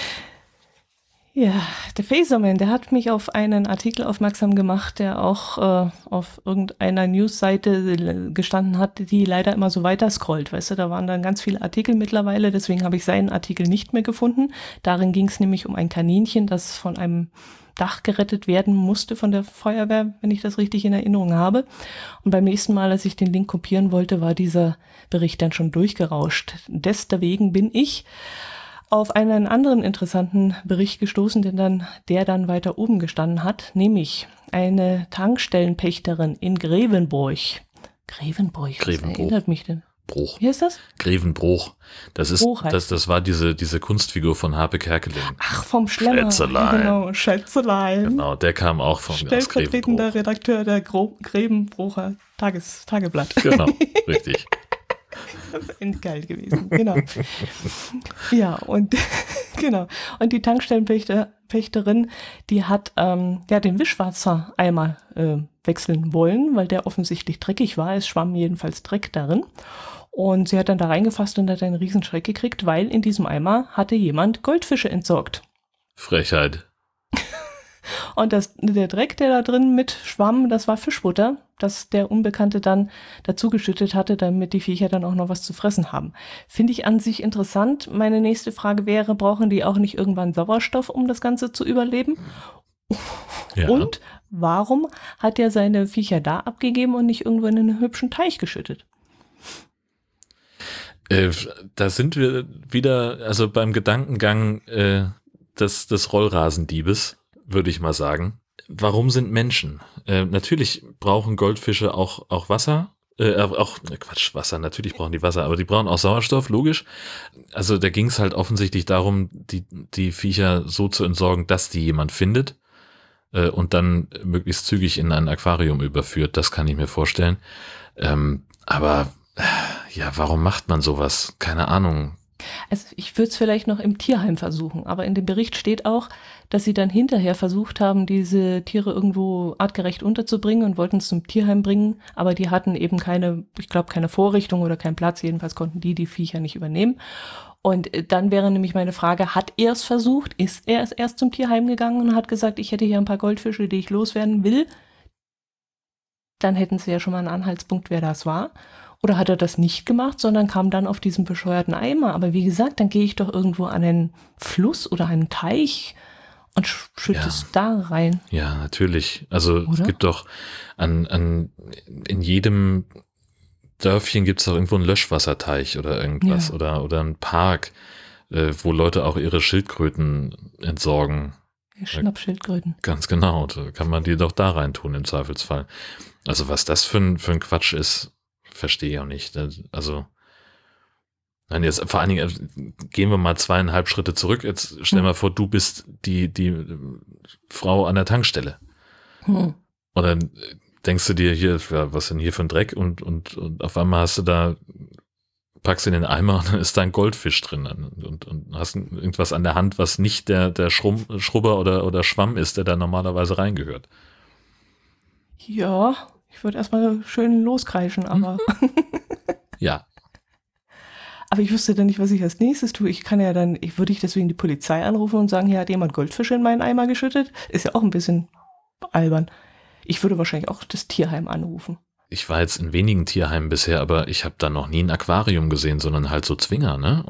Ja, der Faserman, der hat mich auf einen Artikel aufmerksam gemacht, der auch auf irgendeiner Newsseite gestanden hat, die leider immer so weiter scrollt. Weißt du, da waren dann ganz viele Artikel mittlerweile, deswegen habe ich seinen Artikel nicht mehr gefunden. Darin ging es nämlich um ein Kaninchen, das von einem Dach gerettet werden musste von der Feuerwehr, wenn ich das richtig in Erinnerung habe. Und beim nächsten Mal, als ich den Link kopieren wollte, war dieser Bericht dann schon durchgerauscht. Deswegen bin ich auf einen anderen interessanten Bericht gestoßen, der dann weiter oben gestanden hat, nämlich eine Tankstellenpächterin in Grevenbroich. Grevenbroich, was erinnert mich denn? Bruch. Wie heißt das? Grevenbroich. Das war diese Kunstfigur von Harpe Kerkeling. Ach, vom Schlemmer. Schätzelein. Genau, Schätzelein. Genau, der kam auch aus Grevenbroich. Stellvertretender Redakteur der Grevenbrocher Tageblatt. Genau, richtig. Das ist endgeil gewesen, genau. Ja, und genau. Und die Tankstellenpächterin, die hat den Wischwassereimer wechseln wollen, weil der offensichtlich dreckig war. Es schwamm jedenfalls Dreck darin. Und sie hat dann da reingefasst und hat einen Riesenschreck gekriegt, weil in diesem Eimer hatte jemand Goldfische entsorgt. Frechheit. Und der Dreck, der da drin mit schwamm, das war Fischbutter, das der Unbekannte dann dazu geschüttet hatte, damit die Viecher dann auch noch was zu fressen haben. Finde ich an sich interessant. Meine nächste Frage wäre, brauchen die auch nicht irgendwann Sauerstoff, um das Ganze zu überleben? Ja. Und warum hat er seine Viecher da abgegeben und nicht irgendwo in einen hübschen Teich geschüttet? Da sind wir wieder, also beim Gedankengang des Rollrasendiebes, würde ich mal sagen. Warum sind Menschen? Natürlich brauchen Goldfische auch Wasser. Wasser, natürlich brauchen die Wasser, aber die brauchen auch Sauerstoff, logisch. Also da ging es halt offensichtlich darum, die Viecher so zu entsorgen, dass die jemand findet und dann möglichst zügig in ein Aquarium überführt. Das kann ich mir vorstellen. Aber ja, warum macht man sowas? Keine Ahnung. Also ich würde es vielleicht noch im Tierheim versuchen, aber in dem Bericht steht auch, dass sie dann hinterher versucht haben, diese Tiere irgendwo artgerecht unterzubringen und wollten es zum Tierheim bringen, aber die hatten eben keine Vorrichtung oder keinen Platz, jedenfalls konnten die Viecher nicht übernehmen. Und dann wäre nämlich meine Frage, hat er es versucht? Ist er erst zum Tierheim gegangen und hat gesagt, ich hätte hier ein paar Goldfische, die ich loswerden will? Dann hätten sie ja schon mal einen Anhaltspunkt, wer das war. Oder hat er das nicht gemacht, sondern kam dann auf diesen bescheuerten Eimer? Aber wie gesagt, dann gehe ich doch irgendwo an einen Fluss oder einen Teich und schütte es da rein. Ja, natürlich. Also Oder? es gibt doch in jedem Dörfchen gibt es doch irgendwo einen Löschwasserteich oder irgendwas oder einen Park, wo Leute auch ihre Schildkröten entsorgen. Schnappschildkröten. Ganz genau, da kann man die doch da rein tun im Zweifelsfall. Also was das für ein Quatsch ist, verstehe ich auch nicht. Also, nein, jetzt vor allen Dingen gehen wir mal 2,5 Schritte zurück. Jetzt stell mal vor, du bist die Frau an der Tankstelle. Und dann denkst du dir hier, was denn hier für ein Dreck? Und auf einmal hast du packst in den Eimer und dann ist da ein Goldfisch drin und hast irgendwas an der Hand, was nicht der Schrubber oder Schwamm ist, der da normalerweise reingehört. Ja, ich würde erstmal schön loskreischen, aber. Ja. Aber ich wüsste dann nicht, was ich als nächstes tue. Würde ich deswegen die Polizei anrufen und sagen, hier hat jemand Goldfische in meinen Eimer geschüttet? Ist ja auch ein bisschen albern. Ich würde wahrscheinlich auch das Tierheim anrufen. Ich war jetzt in wenigen Tierheimen bisher, aber ich habe da noch nie ein Aquarium gesehen, sondern halt so Zwinger, ne?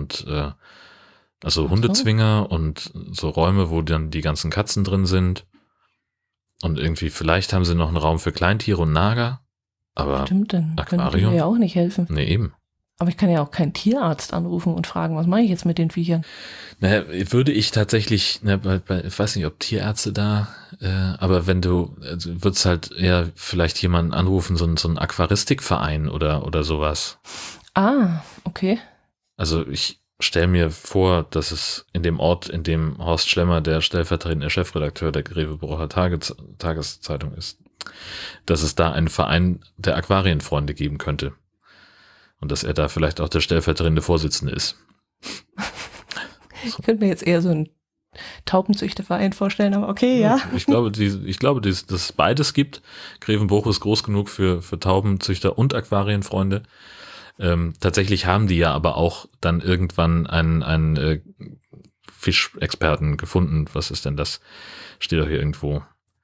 Also Hundezwinger und so Räume, wo dann die ganzen Katzen drin sind. Und irgendwie, vielleicht haben sie noch einen Raum für Kleintiere und Nager, aber stimmt, dann Aquarium können die mir ja auch nicht helfen. Nee, eben. Aber ich kann ja auch keinen Tierarzt anrufen und fragen, was mache ich jetzt mit den Viechern? Naja, würde ich tatsächlich, ich weiß nicht, ob Tierärzte da, aber wenn würdest halt eher vielleicht jemanden anrufen, so einen Aquaristikverein oder sowas. Ah, okay. Also ich stelle mir vor, dass es in dem Ort, in dem Horst Schlemmer, der stellvertretende Chefredakteur der Grevebraucher Tageszeitung ist, dass es da einen Verein der Aquarienfreunde geben könnte. Und dass er da vielleicht auch der stellvertretende Vorsitzende ist. Ich könnte mir jetzt eher so einen Taubenzüchterverein vorstellen, aber okay, ja. Ich glaube, dass es beides gibt. Grevenbruch ist groß genug für Taubenzüchter und Aquarienfreunde. Tatsächlich haben die ja aber auch dann irgendwann einen Fischexperten gefunden. Was ist denn das? Steht doch hier irgendwo.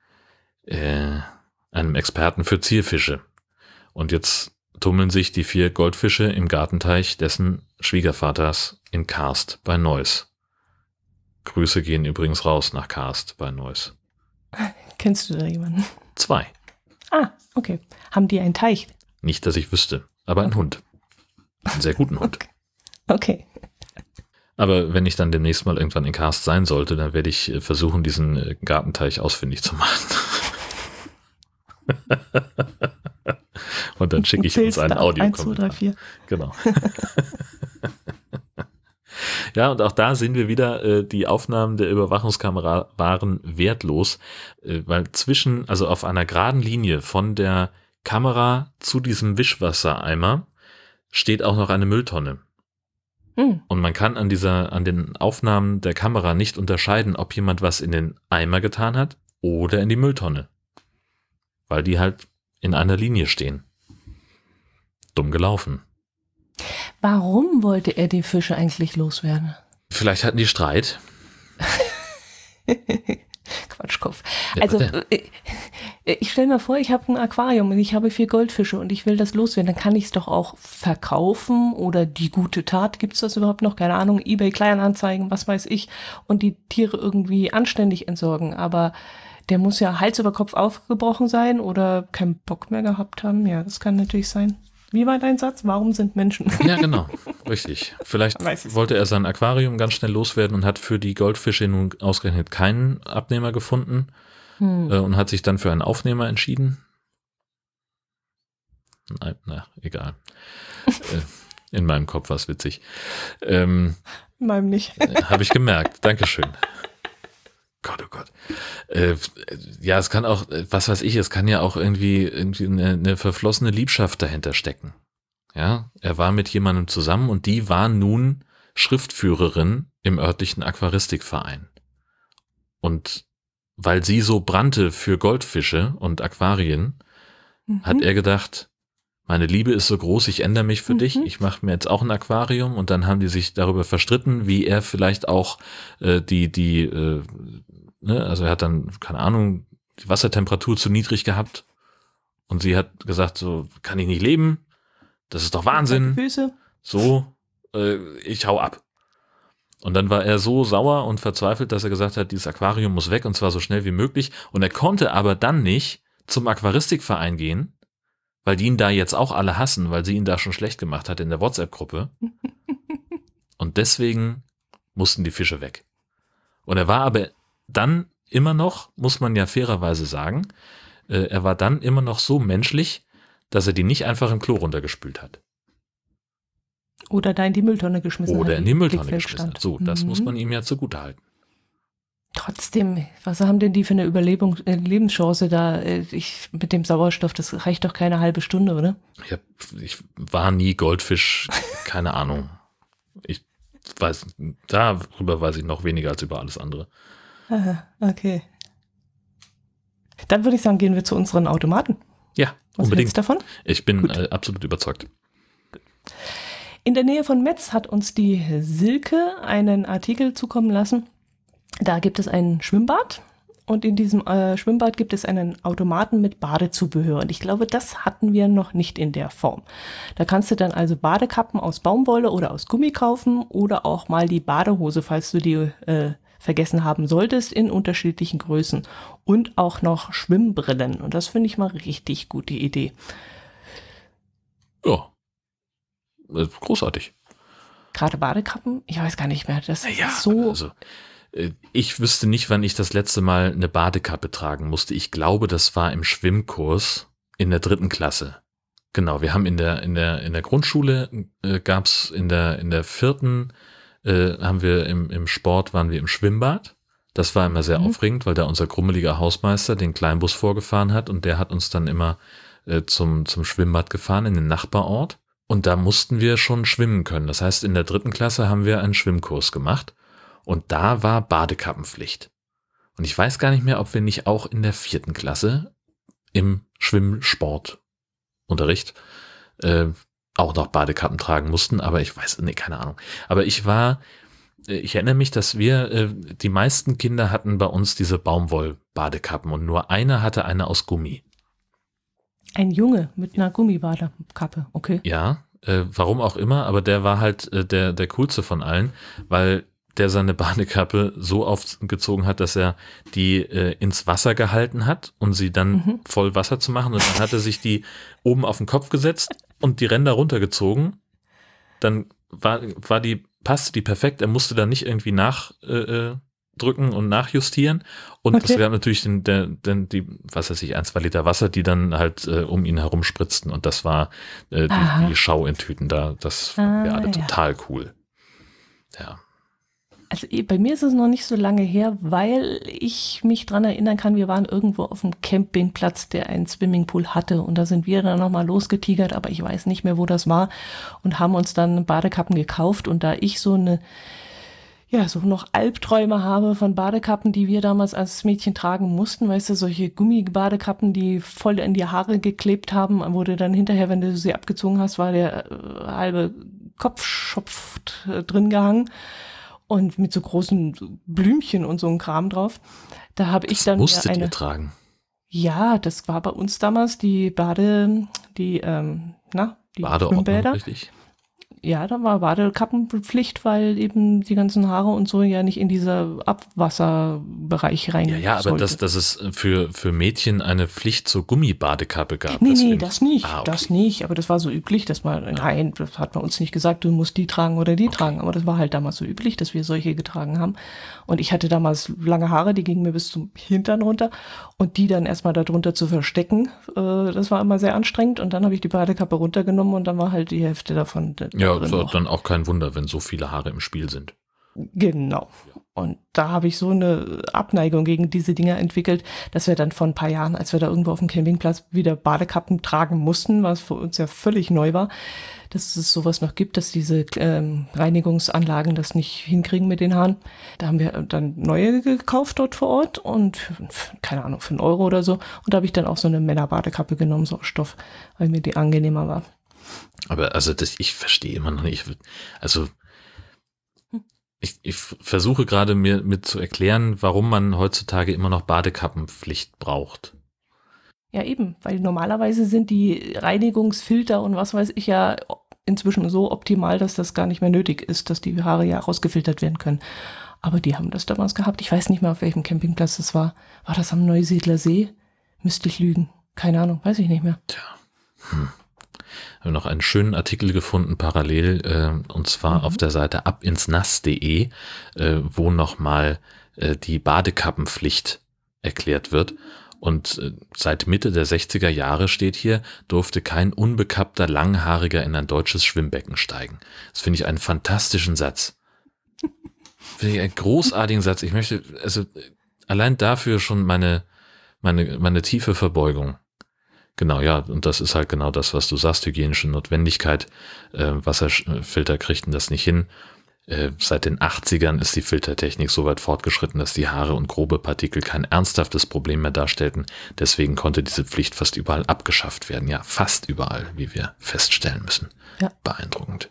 Einem Experten für Zierfische. Und jetzt tummeln sich die 4 Goldfische im Gartenteich dessen Schwiegervaters in Karst bei Neuss. Grüße gehen übrigens raus nach Karst bei Neuss. Kennst du da jemanden? 2. Ah, okay. Haben die einen Teich? Nicht, dass ich wüsste, aber einen Hund. Einen sehr guten Hund. Okay. Aber wenn ich dann demnächst mal irgendwann in Karst sein sollte, dann werde ich versuchen, diesen Gartenteich ausfindig zu machen. Und dann schicke ich uns einen Audiokommentar. 1, 2, 3, 4. Genau. Ja, und auch da sehen wir wieder, die Aufnahmen der Überwachungskamera waren wertlos, weil also auf einer geraden Linie von der Kamera zu diesem Wischwassereimer steht auch noch eine Mülltonne. Und man kann an den Aufnahmen der Kamera nicht unterscheiden, ob jemand was in den Eimer getan hat oder in die Mülltonne. Weil die halt in einer Linie stehen. Dumm gelaufen. Warum wollte er die Fische eigentlich loswerden? Vielleicht hatten die Streit. Quatschkopf. Also ich stelle mir vor, ich habe ein Aquarium und ich habe 4 Goldfische und ich will das loswerden. Dann kann ich es doch auch verkaufen oder die gute Tat, gibt es das überhaupt noch? Keine Ahnung, eBay Kleinanzeigen, was weiß ich. Und die Tiere irgendwie anständig entsorgen. Aber der muss ja Hals über Kopf aufgebrochen sein oder keinen Bock mehr gehabt haben. Ja, das kann natürlich sein. Wie war dein Satz? Warum sind Menschen? Ja, genau. Richtig. Vielleicht wollte er sein Aquarium ganz schnell loswerden und hat für die Goldfische nun ausgerechnet keinen Abnehmer gefunden und hat sich dann für einen Aufnehmer entschieden. Na, egal. In meinem Kopf war es witzig. In meinem nicht. Habe ich gemerkt. Dankeschön. Gott, oh Gott. Ja, es kann auch, was weiß ich, es kann ja auch irgendwie eine verflossene Liebschaft dahinter stecken. Ja, er war mit jemandem zusammen und die war nun Schriftführerin im örtlichen Aquaristikverein. Und weil sie so brannte für Goldfische und Aquarien, hat er gedacht, meine Liebe ist so groß, ich ändere mich für dich, ich mache mir jetzt auch ein Aquarium. Und dann haben die sich darüber verstritten, wie er vielleicht auch also er hat dann, keine Ahnung, die Wassertemperatur zu niedrig gehabt. Und sie hat gesagt, so kann ich nicht leben, das ist doch Wahnsinn. Füße. So, ich hau ab. Und dann war er so sauer und verzweifelt, dass er gesagt hat, dieses Aquarium muss weg und zwar so schnell wie möglich. Und er konnte aber dann nicht zum Aquaristikverein gehen, weil die ihn da jetzt auch alle hassen, weil sie ihn da schon schlecht gemacht hat in der WhatsApp-Gruppe. Und deswegen mussten die Fische weg. Und er war aber dann immer noch, muss man ja fairerweise sagen, er war dann immer noch so menschlich, dass er die nicht einfach im Klo runtergespült hat. Oder da in die Mülltonne geschmissen hat. Oder in die Mülltonne geschmissen hat. So, das muss man ihm ja zugutehalten. Trotzdem, was haben denn die für eine Lebenschance da? Mit dem Sauerstoff, das reicht doch keine halbe Stunde, oder? Ich war nie Goldfisch, keine Ahnung. Darüber weiß ich noch weniger als über alles andere. Aha, okay. Dann würde ich sagen, gehen wir zu unseren Automaten. Ja, was unbedingt. hältst du davon? Ich bin absolut überzeugt. In der Nähe von Metz hat uns die Silke einen Artikel zukommen lassen. Da gibt es ein Schwimmbad und in diesem Schwimmbad gibt es einen Automaten mit Badezubehör. Und ich glaube, das hatten wir noch nicht in der Form. Da kannst du dann also Badekappen aus Baumwolle oder aus Gummi kaufen oder auch mal die Badehose, falls du die vergessen haben solltest, in unterschiedlichen Größen. Und auch noch Schwimmbrillen. Und das finde ich mal richtig gute Idee. Ja. Großartig. Gerade Badekappen? Ich weiß gar nicht mehr. Das Ja, ist so. Also, ich wüsste nicht, wann ich das letzte Mal eine Badekappe tragen musste. Ich glaube, das war im Schwimmkurs in der 3. Klasse. Genau, wir haben in der Grundschule gab's in der 4. Haben wir im Sport, waren wir im Schwimmbad. Das war immer sehr aufregend, weil da unser grummeliger Hausmeister den Kleinbus vorgefahren hat und der hat uns dann immer zum Schwimmbad gefahren in den Nachbarort. Und da mussten wir schon schwimmen können. Das heißt, in der 3. Klasse haben wir einen Schwimmkurs gemacht und da war Badekappenpflicht. Und ich weiß gar nicht mehr, ob wir nicht auch in der 4. Klasse im Schwimmsportunterricht auch noch Badekappen tragen mussten, aber ich weiß, keine Ahnung. Aber ich erinnere mich, dass die meisten Kinder hatten bei uns diese Baumwoll-Badekappen und nur einer hatte eine aus Gummi. Ein Junge mit einer Gummibadekappe, okay. Ja, warum auch immer, aber der war halt der coolste von allen, weil der seine Badekappe so aufgezogen hat, dass er die ins Wasser gehalten hat, um sie dann voll Wasser zu machen. Und dann hat er sich die oben auf den Kopf gesetzt und die Ränder runtergezogen. Dann passte die perfekt. Er musste da nicht irgendwie nachdrücken und nachjustieren. Und es gab natürlich die, was weiß ich, 1-2 Liter Wasser, die dann halt um ihn herum spritzten. Und das war die Schau in Tüten da. Das fanden wir alle total cool. Ja. Also bei mir ist es noch nicht so lange her, weil ich mich dran erinnern kann, wir waren irgendwo auf dem Campingplatz, der einen Swimmingpool hatte und da sind wir dann nochmal losgetigert, aber ich weiß nicht mehr, wo das war und haben uns dann Badekappen gekauft und da ich so noch Albträume habe von Badekappen, die wir damals als Mädchen tragen mussten, weißt du, solche Gummibadekappen, die voll in die Haare geklebt haben, wurde dann hinterher, wenn du sie abgezogen hast, war der halbe Kopfschopf drin gehangen. Und mit so großen Blümchen und so ein Kram drauf. Da habe ich dann musstet ihr tragen? Ja, das war bei uns damals die Schwimmbäder. Richtig? Ja, da war Badekappenpflicht, weil eben die ganzen Haare und so ja nicht in dieser Abwasserbereich rein. Ja, aber dass es für Mädchen eine Pflicht zur Gummibadekappe gab. Nee, das nicht. Okay. Das nicht. Aber das war so üblich, das hat man uns nicht gesagt, du musst die tragen oder die tragen. Aber das war halt damals so üblich, dass wir solche getragen haben. Und ich hatte damals lange Haare, die gingen mir bis zum Hintern runter. Und die dann erstmal darunter zu verstecken, das war immer sehr anstrengend. Und dann habe ich die Badekappe runtergenommen und dann war halt die Hälfte davon. Ja, das war dann auch kein Wunder, wenn so viele Haare im Spiel sind. Genau. Und da habe ich so eine Abneigung gegen diese Dinger entwickelt, dass wir dann vor ein paar Jahren, als wir da irgendwo auf dem Campingplatz wieder Badekappen tragen mussten, was für uns ja völlig neu war, dass es sowas noch gibt, dass diese Reinigungsanlagen das nicht hinkriegen mit den Haaren. Da haben wir dann neue gekauft dort vor Ort und keine Ahnung, für 1 Euro oder so. Und da habe ich dann auch so eine Männerbadekappe genommen, so aus Stoff, weil mir die angenehmer war. Aber also ich verstehe immer noch nicht, also ich versuche gerade mir zu erklären, warum man heutzutage immer noch Badekappenpflicht braucht. Ja, eben, weil normalerweise sind die Reinigungsfilter und was weiß ich ja inzwischen so optimal, dass das gar nicht mehr nötig ist, dass die Haare ja rausgefiltert werden können. Aber die haben das damals gehabt. Ich weiß nicht mehr, auf welchem Campingplatz das war. War das am Neusiedler See? Müsste ich lügen. Keine Ahnung, weiß ich nicht mehr. Tja. Wir haben noch einen schönen Artikel gefunden, parallel, und zwar auf der Seite abinsnass.de, wo nochmal die Badekappenpflicht erklärt wird. Und seit Mitte der 60er Jahre steht hier, durfte kein unbekappter Langhaariger in ein deutsches Schwimmbecken steigen. Das finde ich einen fantastischen Satz. Finde ich einen großartigen Satz. Ich möchte, also allein dafür schon meine tiefe Verbeugung. Genau, ja, und das ist halt genau das, was du sagst, hygienische Notwendigkeit. Wasserfilter kriegten das nicht hin. Seit den 80ern ist die Filtertechnik so weit fortgeschritten, dass die Haare und grobe Partikel kein ernsthaftes Problem mehr darstellten. Deswegen konnte diese Pflicht fast überall abgeschafft werden. Ja, fast überall, wie wir feststellen müssen. Ja. Beeindruckend.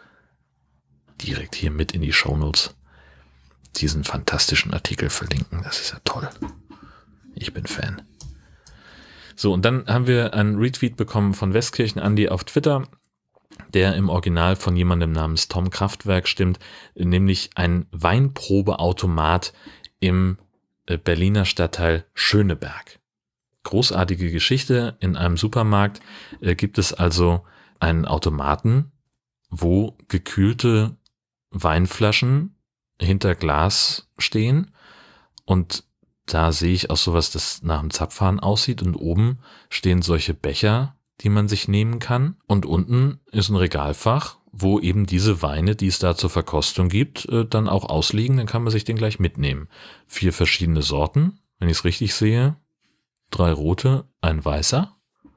Direkt hier mit in die Shownotes diesen fantastischen Artikel verlinken. Das ist ja toll. Ich bin Fan. So, und dann haben wir einen Retweet bekommen von Westkirchen Andi auf Twitter, der im Original von jemandem namens Tom Kraftwerk stimmt, nämlich ein Weinprobeautomat im Berliner Stadtteil Schöneberg. Großartige Geschichte. In einem Supermarkt gibt es also einen Automaten, wo gekühlte Weinflaschen hinter Glas stehen, und da sehe ich auch sowas, das nach einem Zapfhahn aussieht, und oben stehen solche Becher, die man sich nehmen kann, und unten ist ein Regalfach, wo eben diese Weine, die es da zur Verkostung gibt, dann auch ausliegen, dann kann man sich den gleich mitnehmen. 4 verschiedene Sorten, wenn ich es richtig sehe, 3 rote, ein weißer,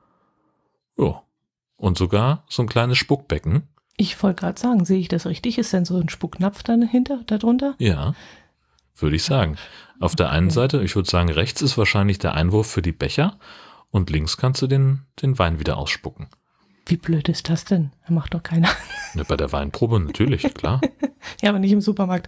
ja, und sogar so ein kleines Spuckbecken. Ich wollte gerade sagen, sehe ich das richtig? Ist denn so ein Spucknapf darunter? Ja, würde ich sagen. Auf der einen Seite, ich würde sagen, rechts ist wahrscheinlich der Einwurf für die Becher und links kannst du den Wein wieder ausspucken. Wie blöd ist das denn? Das macht doch keiner. Ja, bei der Weinprobe natürlich, klar. Ja, aber nicht im Supermarkt.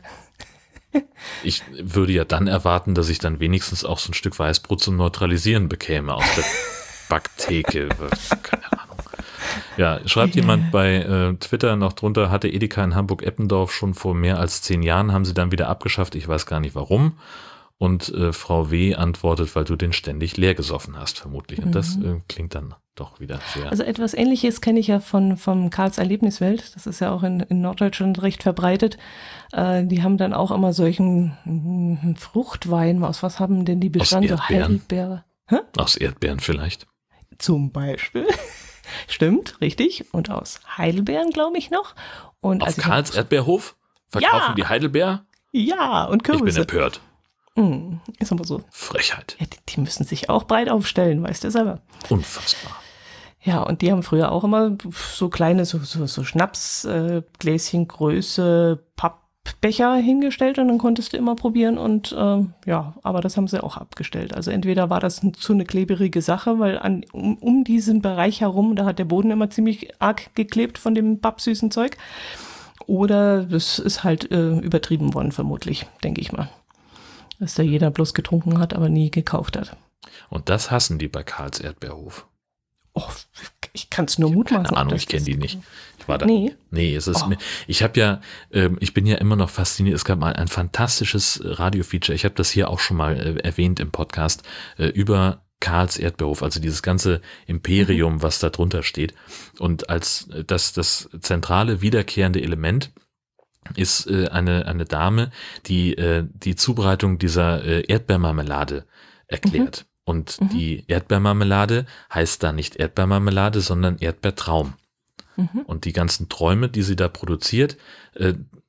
Ich würde ja dann erwarten, dass ich dann wenigstens auch so ein Stück Weißbrot zum Neutralisieren bekäme aus der Backtheke. Keine Ahnung. Ja, schreibt jemand bei Twitter noch drunter, hatte Edeka in Hamburg-Eppendorf schon vor mehr als 10 Jahren, haben sie dann wieder abgeschafft, ich weiß gar nicht warum. Und Frau W. antwortet, weil du den ständig leer gesoffen hast, vermutlich. Und das klingt dann doch wieder sehr. Also etwas Ähnliches kenne ich ja vom Karls Erlebniswelt. Das ist ja auch in Norddeutschland recht verbreitet. Die haben dann auch immer solchen Fruchtwein. Aus was haben denn die Bestände? Aus Erdbeeren. Heidelbeere. Aus Erdbeeren vielleicht. Zum Beispiel. Stimmt, richtig. Und aus Heidelbeeren, glaube ich, noch. Und auf Karls Erdbeerhof verkaufen die Heidelbeer? Ja, und Kürbisse. Ich bin empört. Ist aber so. Frechheit. Ja, die müssen sich auch breit aufstellen, weißt du selber. Unfassbar. Ja, und die haben früher auch immer so kleine, so Schnapsgläschen Größe Pappbecher hingestellt und dann konntest du immer probieren und ja, aber das haben sie auch abgestellt. Also entweder war das zu eine klebrige Sache, weil um diesen Bereich herum, da hat der Boden immer ziemlich arg geklebt von dem pappsüßen Zeug, oder das ist halt übertrieben worden vermutlich, denke ich mal. Dass da jeder bloß getrunken hat, aber nie gekauft hat. Und das hassen die bei Karls Erdbeerhof. Oh, ich kann es nur mutmaßen. Keine Ahnung, ich kenne die nicht. Ich war da. Nee. Nee, es ist mir. Ich bin ja immer noch fasziniert. Es gab mal ein fantastisches Radio-Feature. Ich habe das hier auch schon mal erwähnt im Podcast über Karls Erdbeerhof, also dieses ganze Imperium, was da drunter steht. Und als das zentrale wiederkehrende Element ist eine Dame, die die Zubereitung dieser Erdbeermarmelade erklärt. Und die Erdbeermarmelade heißt da nicht Erdbeermarmelade, sondern Erdbeertraum. Und die ganzen Träume, die sie da produziert,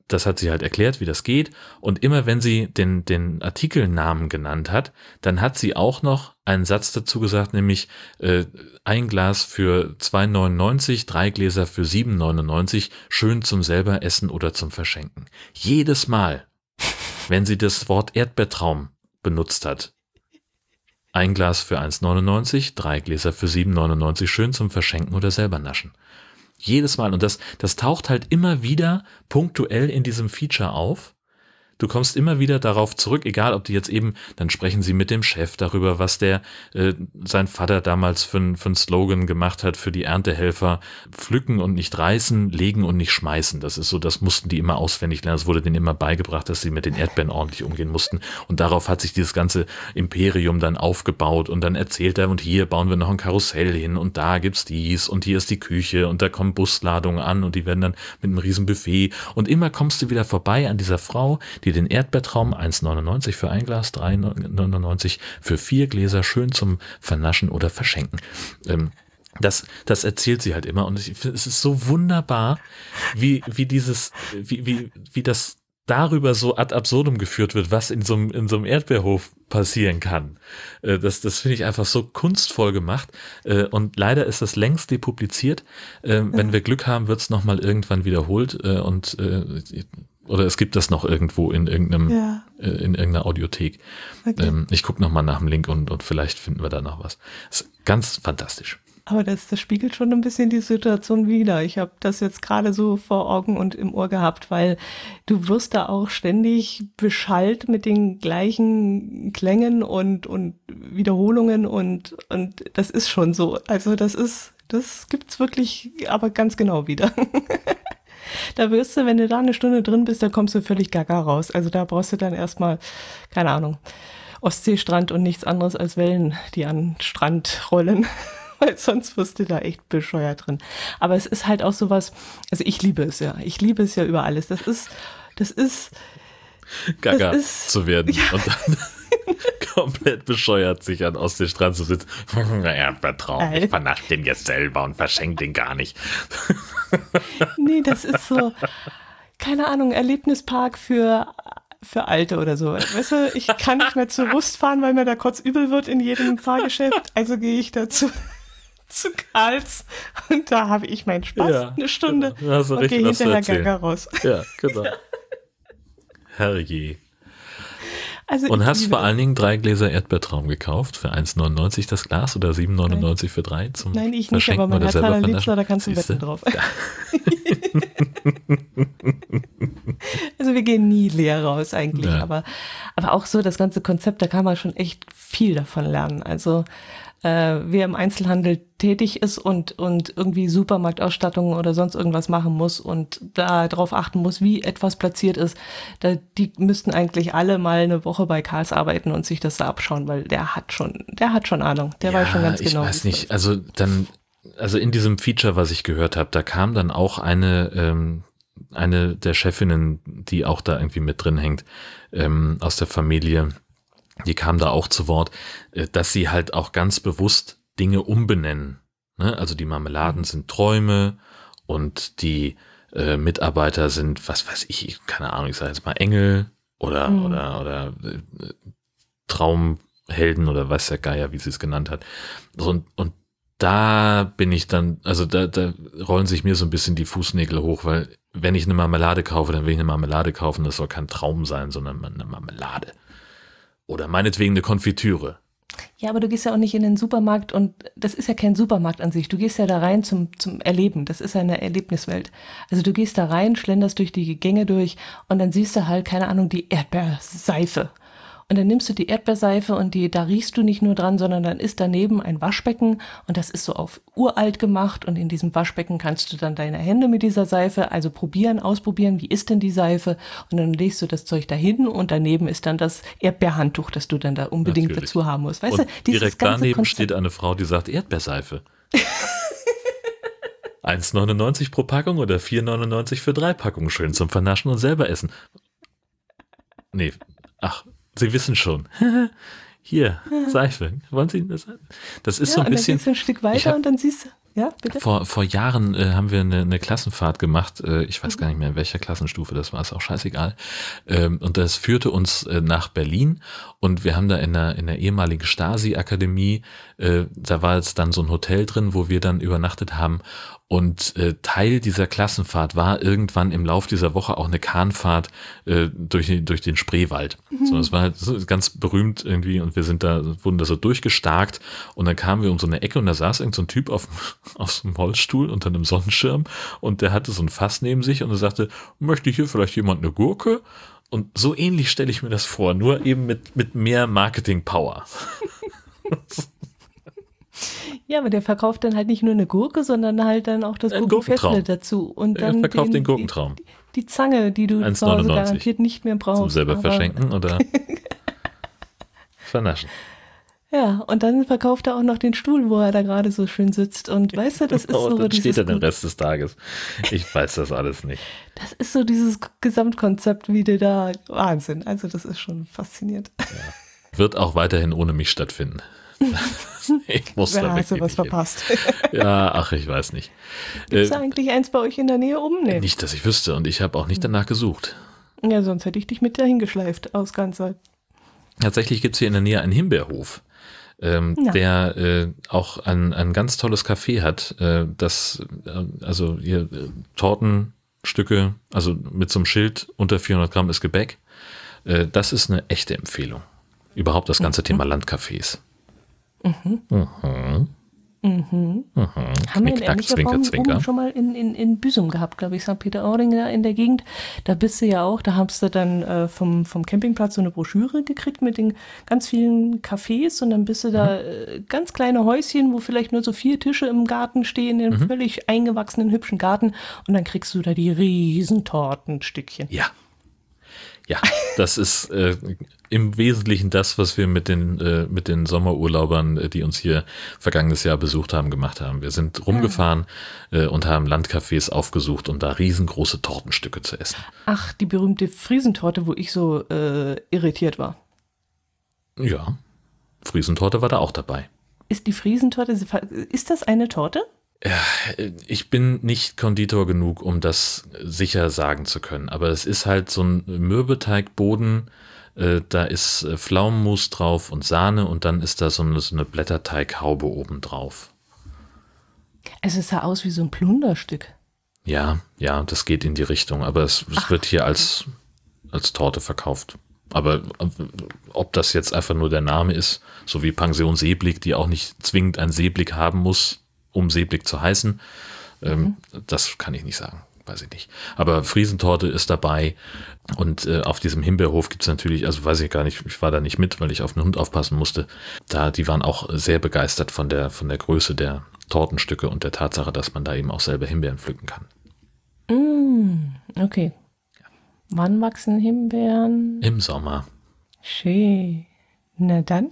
das hat sie halt erklärt, wie das geht. Und immer wenn sie den Artikelnamen genannt hat, dann hat sie auch noch einen Satz dazu gesagt, nämlich ein Glas für 2,99, 3 Gläser für 7,99, schön zum selber essen oder zum Verschenken. Jedes Mal, wenn sie das Wort Erdbeertraum benutzt hat, ein Glas für 1,99, 3 Gläser für 7,99, schön zum Verschenken oder selber naschen. Jedes Mal. Und das taucht halt immer wieder punktuell in diesem Feature auf. Du kommst immer wieder darauf zurück, egal ob die jetzt eben, dann sprechen sie mit dem Chef darüber, was sein Vater damals für einen Slogan gemacht hat für die Erntehelfer. Pflücken und nicht reißen, legen und nicht schmeißen. Das ist so, das mussten die immer auswendig lernen. Es wurde denen immer beigebracht, dass sie mit den Erdbeeren ordentlich umgehen mussten. Und darauf hat sich dieses ganze Imperium dann aufgebaut. Und dann erzählt er, und hier bauen wir noch ein Karussell hin und da gibt's dies und hier ist die Küche und da kommen Busladungen an und die werden dann mit einem riesen Buffet. Und immer kommst du wieder vorbei an dieser Frau, die den Erdbeertraum 1,99 für ein Glas, 3,99 für 4 Gläser schön zum Vernaschen oder Verschenken. Das erzählt sie halt immer und es ist so wunderbar, wie das darüber so ad absurdum geführt wird, was in so einem Erdbeerhof passieren kann. Das finde ich einfach so kunstvoll gemacht und leider ist das längst depubliziert. Wenn wir Glück haben, wird es nochmal irgendwann wiederholt oder es gibt das noch irgendwo in irgendeiner Audiothek. Okay. Ich gucke nochmal nach dem Link und vielleicht finden wir da noch was. Das ist ganz fantastisch. Aber das spiegelt schon ein bisschen die Situation wider. Ich habe das jetzt gerade so vor Augen und im Ohr gehabt, weil du wirst da auch ständig beschallt mit den gleichen Klängen und Wiederholungen und das ist schon so. Also das gibt's wirklich aber ganz genau wieder. Da wirst du, wenn du da eine Stunde drin bist, da kommst du völlig gaga raus. Also da brauchst du dann erstmal, keine Ahnung, Ostseestrand und nichts anderes als Wellen, die an den Strand rollen. Weil sonst wirst du da echt bescheuert drin. Aber es ist halt auch sowas, also ich liebe es ja. Ich liebe es ja über alles. Das ist gaga zu werden. Ja. Und dann komplett bescheuert sich an Ostseestrand zu sitzen. Erdbeertraum, ich vernasche den jetzt selber und verschenke den gar nicht. Nee, das ist so, keine Ahnung, Erlebnispark für Alte oder so. Weißt du, ich kann nicht mehr zur Rust fahren, weil mir da kurz übel wird in jedem Fahrgeschäft. Also gehe ich dazu zu Karls und da habe ich meinen Spaß, eine Stunde genau. und gehe hinterher gaga raus. Ja, genau. Herrje. Also und hast vor allen Dingen 3 Gläser Erdbeertraum gekauft für 1,99 das Glas oder 7,99 für 3 zum Nein, ich nicht, aber mein Herzler Liebster, da kannst du wetten drauf. Ja. Also wir gehen nie leer raus eigentlich, ja. aber auch so das ganze Konzept, da kann man schon echt viel davon lernen. Also wer im Einzelhandel tätig ist und irgendwie Supermarktausstattungen oder sonst irgendwas machen muss und da drauf achten muss, wie etwas platziert ist, die müssten eigentlich alle mal eine Woche bei Karls arbeiten und sich das da abschauen, weil der hat schon Ahnung, der weiß schon ganz genau. Ich weiß nicht, also in diesem Feature, was ich gehört habe, da kam dann auch eine der Chefinnen, die auch da irgendwie mit drin hängt, aus der Familie, die kam da auch zu Wort, dass sie halt auch ganz bewusst Dinge umbenennen. Ne? Also die Marmeladen sind Träume und die Mitarbeiter sind, was weiß ich, keine Ahnung, ich sage jetzt mal Engel oder Traumhelden oder weiß der Geier, wie sie es genannt hat. Und da bin ich dann, also da rollen sich mir so ein bisschen die Fußnägel hoch, weil wenn ich eine Marmelade kaufe, dann will ich eine Marmelade kaufen, das soll kein Traum sein, sondern eine Marmelade. Oder meinetwegen eine Konfitüre. Ja, aber du gehst ja auch nicht in den Supermarkt und das ist ja kein Supermarkt an sich. Du gehst ja da rein zum Erleben. Das ist ja eine Erlebniswelt. Also du gehst da rein, schlenderst durch die Gänge durch und dann siehst du halt, keine Ahnung, die Erdbeerseife. Und dann nimmst du die Erdbeerseife und da riechst du nicht nur dran, sondern dann ist daneben ein Waschbecken und das ist so auf uralt gemacht und in diesem Waschbecken kannst du dann deine Hände mit dieser Seife, also ausprobieren, wie ist denn die Seife und dann legst du das Zeug dahin und daneben ist dann das Erdbeerhandtuch, das du dann da unbedingt dazu haben musst. Weißt und du, direkt daneben Konzept steht eine Frau, die sagt Erdbeerseife. 1,99 pro Packung oder 4,99 für 3 Packungen, schön zum Vernaschen und selber essen. Nee, Sie wissen schon. Hier, Seife. Wollen Sie das? Das ist so ein bisschen. Dann gehst du ein Stück weiter und dann siehst du. Ja, bitte? Vor Jahren haben wir eine Klassenfahrt gemacht. Ich weiß gar nicht mehr, in welcher Klassenstufe das war, ist auch scheißegal. Und das führte uns nach Berlin und wir haben da in der ehemaligen Stasi-Akademie, da war jetzt dann so ein Hotel drin, wo wir dann übernachtet haben. Und Teil dieser Klassenfahrt war irgendwann im Lauf dieser Woche auch eine Kahnfahrt durch den Spreewald. So, das war halt so ganz berühmt irgendwie und wurden da so durchgestarkt und dann kamen wir um so eine Ecke und da saß irgend so ein Typ auf so einem Holzstuhl unter einem Sonnenschirm und der hatte so ein Fass neben sich und er sagte, möchte hier vielleicht jemand eine Gurke? Und so ähnlich stelle ich mir das vor, nur eben mit mehr Marketing-Power. Ja, aber der verkauft dann halt nicht nur eine Gurke, sondern halt dann auch das Gurkenfessel dazu. Und dann er verkauft den Gurkentraum. Die Zange, die du zu Hause garantiert nicht mehr brauchst. Zum selber verschenken oder vernaschen. Ja, und dann verkauft er auch noch den Stuhl, wo er da gerade so schön sitzt. Und weißt du, das ist so dann steht er den Rest des Tages. Ich weiß das alles nicht. Das ist so dieses Gesamtkonzept, wie der da, Wahnsinn. Also das ist schon faszinierend. Ja. Wird auch weiterhin ohne mich stattfinden. Ich muss da hast du was verpasst? Ja, ach, ich weiß nicht. Gibt es eigentlich eins bei euch in der Nähe oben? Nee. Nicht, dass ich wüsste und ich habe auch nicht danach gesucht. Ja, sonst hätte ich dich mit dahin geschleift aus Ganzheit. Tatsächlich gibt es hier in der Nähe einen Himbeerhof, der auch ein ganz tolles Café hat, also hier Tortenstücke, also mit so einem Schild, unter 400 Gramm ist Gebäck. Das ist eine echte Empfehlung. Überhaupt das ganze Thema Landcafés. Haben wir in ähnlicher Form schon mal in Büsum gehabt, glaube ich, St. Peter-Ording da in der Gegend. Da bist du ja auch, da hast du dann vom Campingplatz so eine Broschüre gekriegt mit den ganz vielen Cafés und dann bist du da ganz kleine Häuschen, wo vielleicht nur so 4 Tische im Garten stehen, in einem völlig eingewachsenen, hübschen Garten und dann kriegst du da die riesen Tortenstückchen. Ja, das ist im Wesentlichen das, was wir mit den Sommerurlaubern, die uns hier vergangenes Jahr besucht haben, gemacht haben. Wir sind rumgefahren und haben Landcafés aufgesucht, um da riesengroße Tortenstücke zu essen. Ach, die berühmte Friesentorte, wo ich so irritiert war. Ja, Friesentorte war da auch dabei. Ist die Friesentorte, ist das eine Torte? Ja, ich bin nicht Konditor genug, um das sicher sagen zu können. Aber es ist halt so ein Mürbeteigboden, da ist Pflaumenmus drauf und Sahne und dann ist da so eine Blätterteighaube oben drauf. Es sah aus wie so ein Plunderstück. Ja, das geht in die Richtung, aber es wird hier als Torte verkauft. Aber ob das jetzt einfach nur der Name ist, so wie Pension Seeblick, die auch nicht zwingend einen Seeblick haben muss, um Seeblick zu heißen, das kann ich nicht sagen, weiß ich nicht. Aber Friesentorte ist dabei und auf diesem Himbeerhof gibt es natürlich, also weiß ich gar nicht, ich war da nicht mit, weil ich auf den Hund aufpassen musste. Die waren auch sehr begeistert von der Größe der Tortenstücke und der Tatsache, dass man da eben auch selber Himbeeren pflücken kann. Okay. Ja. Wann wachsen Himbeeren? Im Sommer. Schön. Na dann.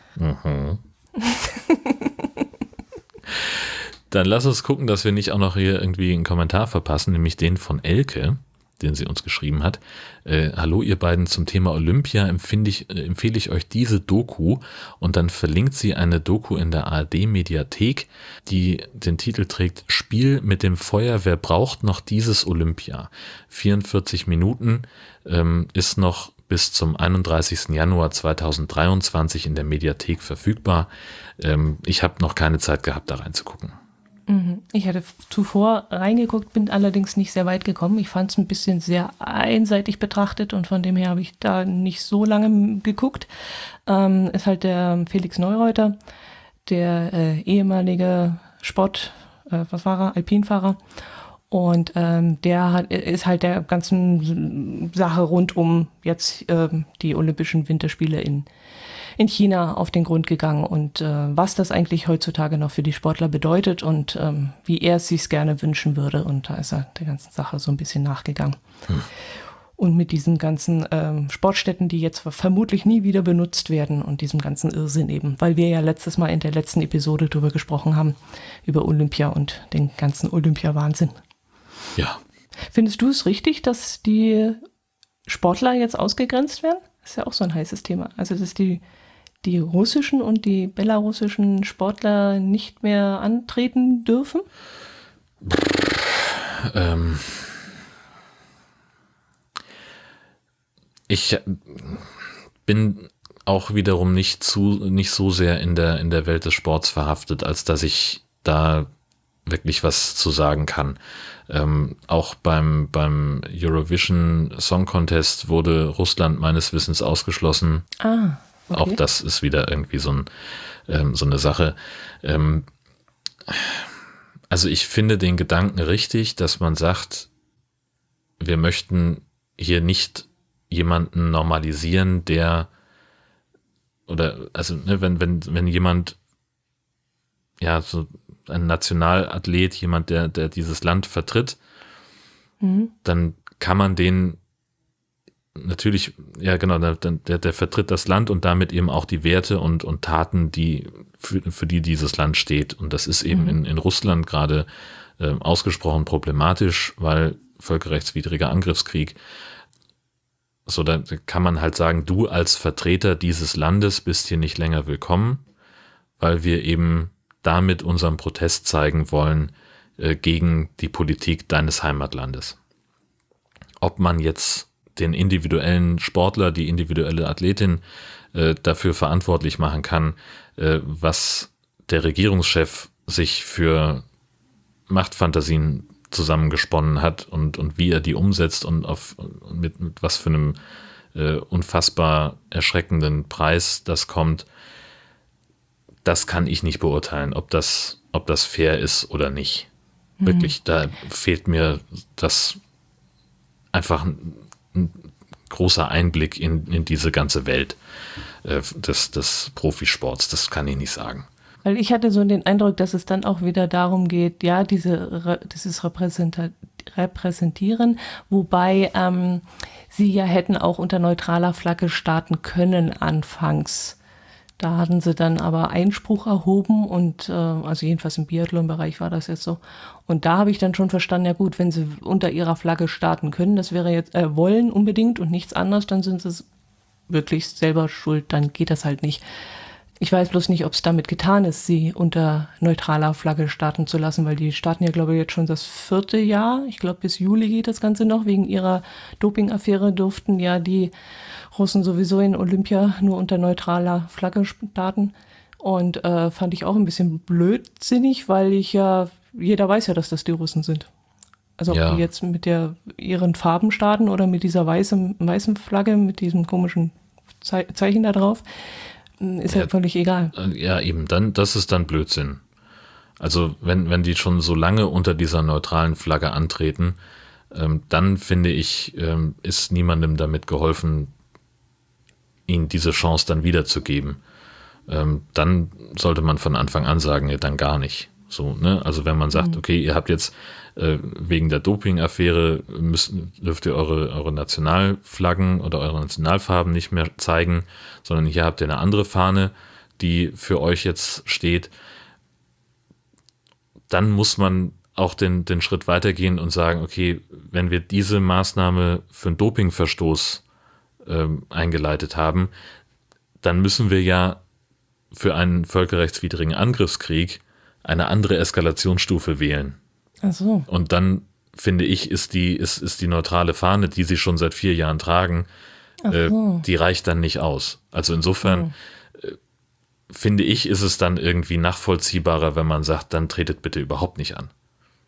Dann lass uns gucken, dass wir nicht auch noch hier irgendwie einen Kommentar verpassen, nämlich den von Elke, den sie uns geschrieben hat. Hallo ihr beiden, zum Thema Olympia empfehle ich euch diese Doku und dann verlinkt sie eine Doku in der ARD-Mediathek, die den Titel trägt Spiel mit dem Feuer, wer braucht noch dieses Olympia? 44 Minuten ist noch bis zum 31. Januar 2023 in der Mediathek verfügbar. Ich habe noch keine Zeit gehabt, da reinzugucken. Ich hatte zuvor reingeguckt, bin allerdings nicht sehr weit gekommen. Ich fand es ein bisschen sehr einseitig betrachtet und von dem her habe ich da nicht so lange geguckt. Ist halt der Felix Neureuter, der ehemalige Alpinfahrer. Und der ist halt der ganzen Sache rund um jetzt die Olympischen Winterspiele in China auf den Grund gegangen und was das eigentlich heutzutage noch für die Sportler bedeutet und wie er es sich gerne wünschen würde. Und da ist er der ganzen Sache so ein bisschen nachgegangen. Und mit diesen ganzen Sportstätten, die jetzt vermutlich nie wieder benutzt werden und diesem ganzen Irrsinn eben, weil wir ja letztes Mal in der letzten Episode drüber gesprochen haben, über Olympia und den ganzen Olympia-Wahnsinn. Ja. Findest du es richtig, dass die Sportler jetzt ausgegrenzt werden? Das ist ja auch so ein heißes Thema. Also, dass die die russischen und die belarussischen Sportler nicht mehr antreten dürfen? Ich bin auch wiederum nicht so sehr in der Welt des Sports verhaftet, als dass ich da wirklich was zu sagen kann. Auch beim Eurovision Song Contest wurde Russland meines Wissens ausgeschlossen. Okay. Auch das ist wieder irgendwie so eine Sache. Also ich finde den Gedanken richtig, dass man sagt, wir möchten hier nicht jemanden normalisieren, wenn jemand, ja, so ein Nationalathlet, jemand, der dieses Land vertritt, dann kann man den natürlich, ja genau, der vertritt das Land und damit eben auch die Werte und Taten, die für die dieses Land steht. Und das ist eben in Russland gerade ausgesprochen problematisch, weil völkerrechtswidriger Angriffskrieg. So, da kann man halt sagen, du als Vertreter dieses Landes bist hier nicht länger willkommen, weil wir eben damit unseren Protest zeigen wollen gegen die Politik deines Heimatlandes. Ob man jetzt den individuellen Sportler, die individuelle Athletin dafür verantwortlich machen kann, was der Regierungschef sich für Machtfantasien zusammengesponnen hat und wie er die umsetzt und mit was für einem unfassbar erschreckenden Preis das kommt, das kann ich nicht beurteilen, ob das fair ist oder nicht. Wirklich, da fehlt mir das einfach ein großer Einblick in diese ganze Welt des Profisports. Das kann ich nicht sagen. Weil ich hatte so den Eindruck, dass es dann auch wieder darum geht, ja, dieses Repräsentieren, wobei sie ja hätten auch unter neutraler Flagge starten können anfangs. Da hatten sie dann aber Einspruch erhoben und also jedenfalls im Biathlon-Bereich war das jetzt so. Und da habe ich dann schon verstanden, ja gut, wenn sie unter ihrer Flagge starten können, das wäre jetzt wollen unbedingt und nichts anderes, dann sind sie wirklich selber schuld, dann geht das halt nicht. Ich weiß bloß nicht, ob es damit getan ist, sie unter neutraler Flagge starten zu lassen, weil die starten ja, glaube ich, jetzt schon das 4. Jahr. Ich glaube, bis Juli geht das Ganze noch. Wegen ihrer Dopingaffäre durften ja die Russen sowieso in Olympia nur unter neutraler Flagge starten. Und fand ich auch ein bisschen blödsinnig, weil jeder weiß ja, dass das die Russen sind. Also ob die jetzt mit ihren Farben starten oder mit dieser weißen Flagge, mit diesem komischen Zeichen da drauf, ist ja völlig egal. Ja, eben, das ist dann Blödsinn. Also wenn die schon so lange unter dieser neutralen Flagge antreten, dann finde ich, ist niemandem damit geholfen, ihnen diese Chance dann wiederzugeben. Dann sollte man von Anfang an sagen, ja, dann gar nicht. So, ne? Also wenn man sagt, okay, ihr habt jetzt wegen der Doping-Affäre dürft ihr eure Nationalflaggen oder eure Nationalfarben nicht mehr zeigen, sondern hier habt ihr eine andere Fahne, die für euch jetzt steht. Dann muss man auch den Schritt weitergehen und sagen, okay, wenn wir diese Maßnahme für einen Dopingverstoß eingeleitet haben, dann müssen wir ja für einen völkerrechtswidrigen Angriffskrieg eine andere Eskalationsstufe wählen. Ach so. Und dann, finde ich, ist die neutrale Fahne, die sie schon seit 4 Jahren tragen, die reicht dann nicht aus. Also insofern finde ich, ist es dann irgendwie nachvollziehbarer, wenn man sagt, dann tretet bitte überhaupt nicht an.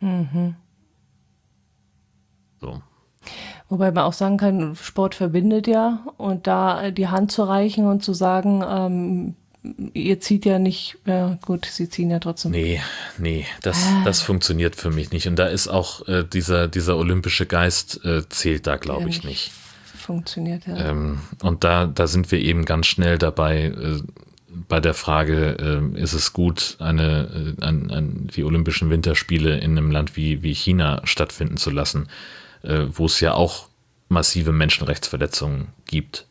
So. Wobei man auch sagen kann, Sport verbindet ja, und da die Hand zu reichen und zu sagen, ihr zieht ja nicht, ja gut, sie ziehen ja trotzdem. Nee, das funktioniert für mich nicht. Und da ist auch dieser olympische Geist zählt da, glaube ich, nicht. Funktioniert, ja. Und da sind wir eben ganz schnell dabei, bei der Frage, ist es gut, die Olympischen Winterspiele in einem Land wie China stattfinden zu lassen, wo es ja auch massive Menschenrechtsverletzungen gibt.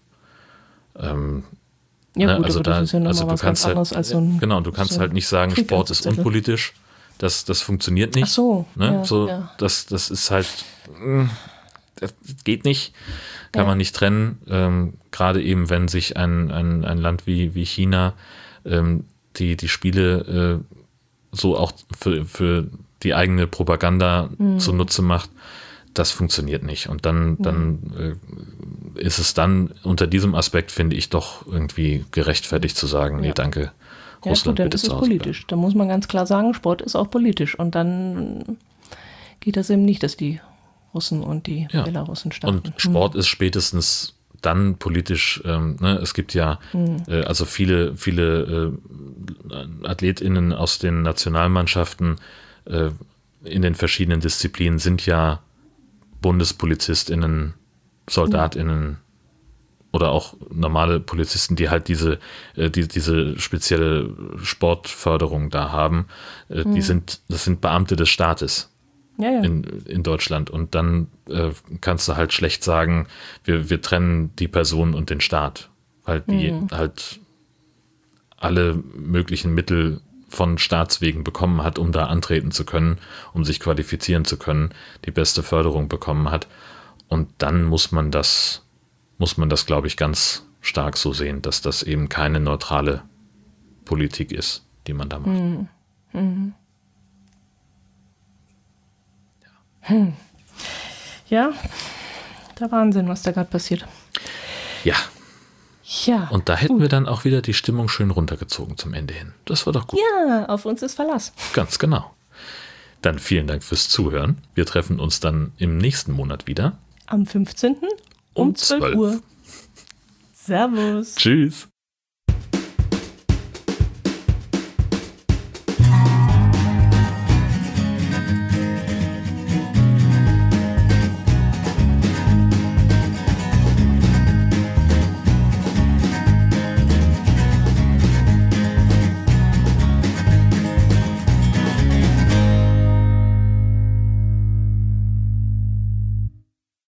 Ja, gut, also das ist ja nochmal was ganz anderes als so ein... Genau, du kannst so halt nicht sagen, Sport ist unpolitisch. Das funktioniert nicht. Ach so. Ne? Ja. Das ist halt... das geht nicht, kann man nicht trennen. Gerade eben, wenn sich ein Land wie China die Spiele so auch für die eigene Propaganda zunutze macht, das funktioniert nicht. Und dann ist es dann unter diesem Aspekt, finde ich, doch irgendwie gerechtfertigt zu sagen, nee, danke, Russland, dann bitte ist es zu Hause politisch. Da muss man ganz klar sagen, Sport ist auch politisch. Und dann geht das eben nicht, dass die Russen und die Belarussen starten. Und Sport ist spätestens dann politisch, es gibt ja also viele AthletInnen aus den Nationalmannschaften in den verschiedenen Disziplinen sind ja BundespolizistInnen, SoldatInnen oder auch normale Polizisten, die halt diese spezielle Sportförderung da haben. Das sind Beamte des Staates. Ja. In Deutschland. Und dann kannst du halt schlecht sagen, wir trennen die Person und den Staat, weil die halt alle möglichen Mittel von Staatswegen bekommen hat, um da antreten zu können, um sich qualifizieren zu können, die beste Förderung bekommen hat. Und dann muss man das, glaube ich, ganz stark so sehen, dass das eben keine neutrale Politik ist, die man da macht. Ja, der Wahnsinn, was da gerade passiert. Ja. Ja. Und da hätten wir dann auch wieder die Stimmung schön runtergezogen zum Ende hin. Das war doch gut. Ja, auf uns ist Verlass. Ganz genau. Dann vielen Dank fürs Zuhören. Wir treffen uns dann im nächsten Monat wieder. Am 15. um 12 Uhr. Servus. Tschüss.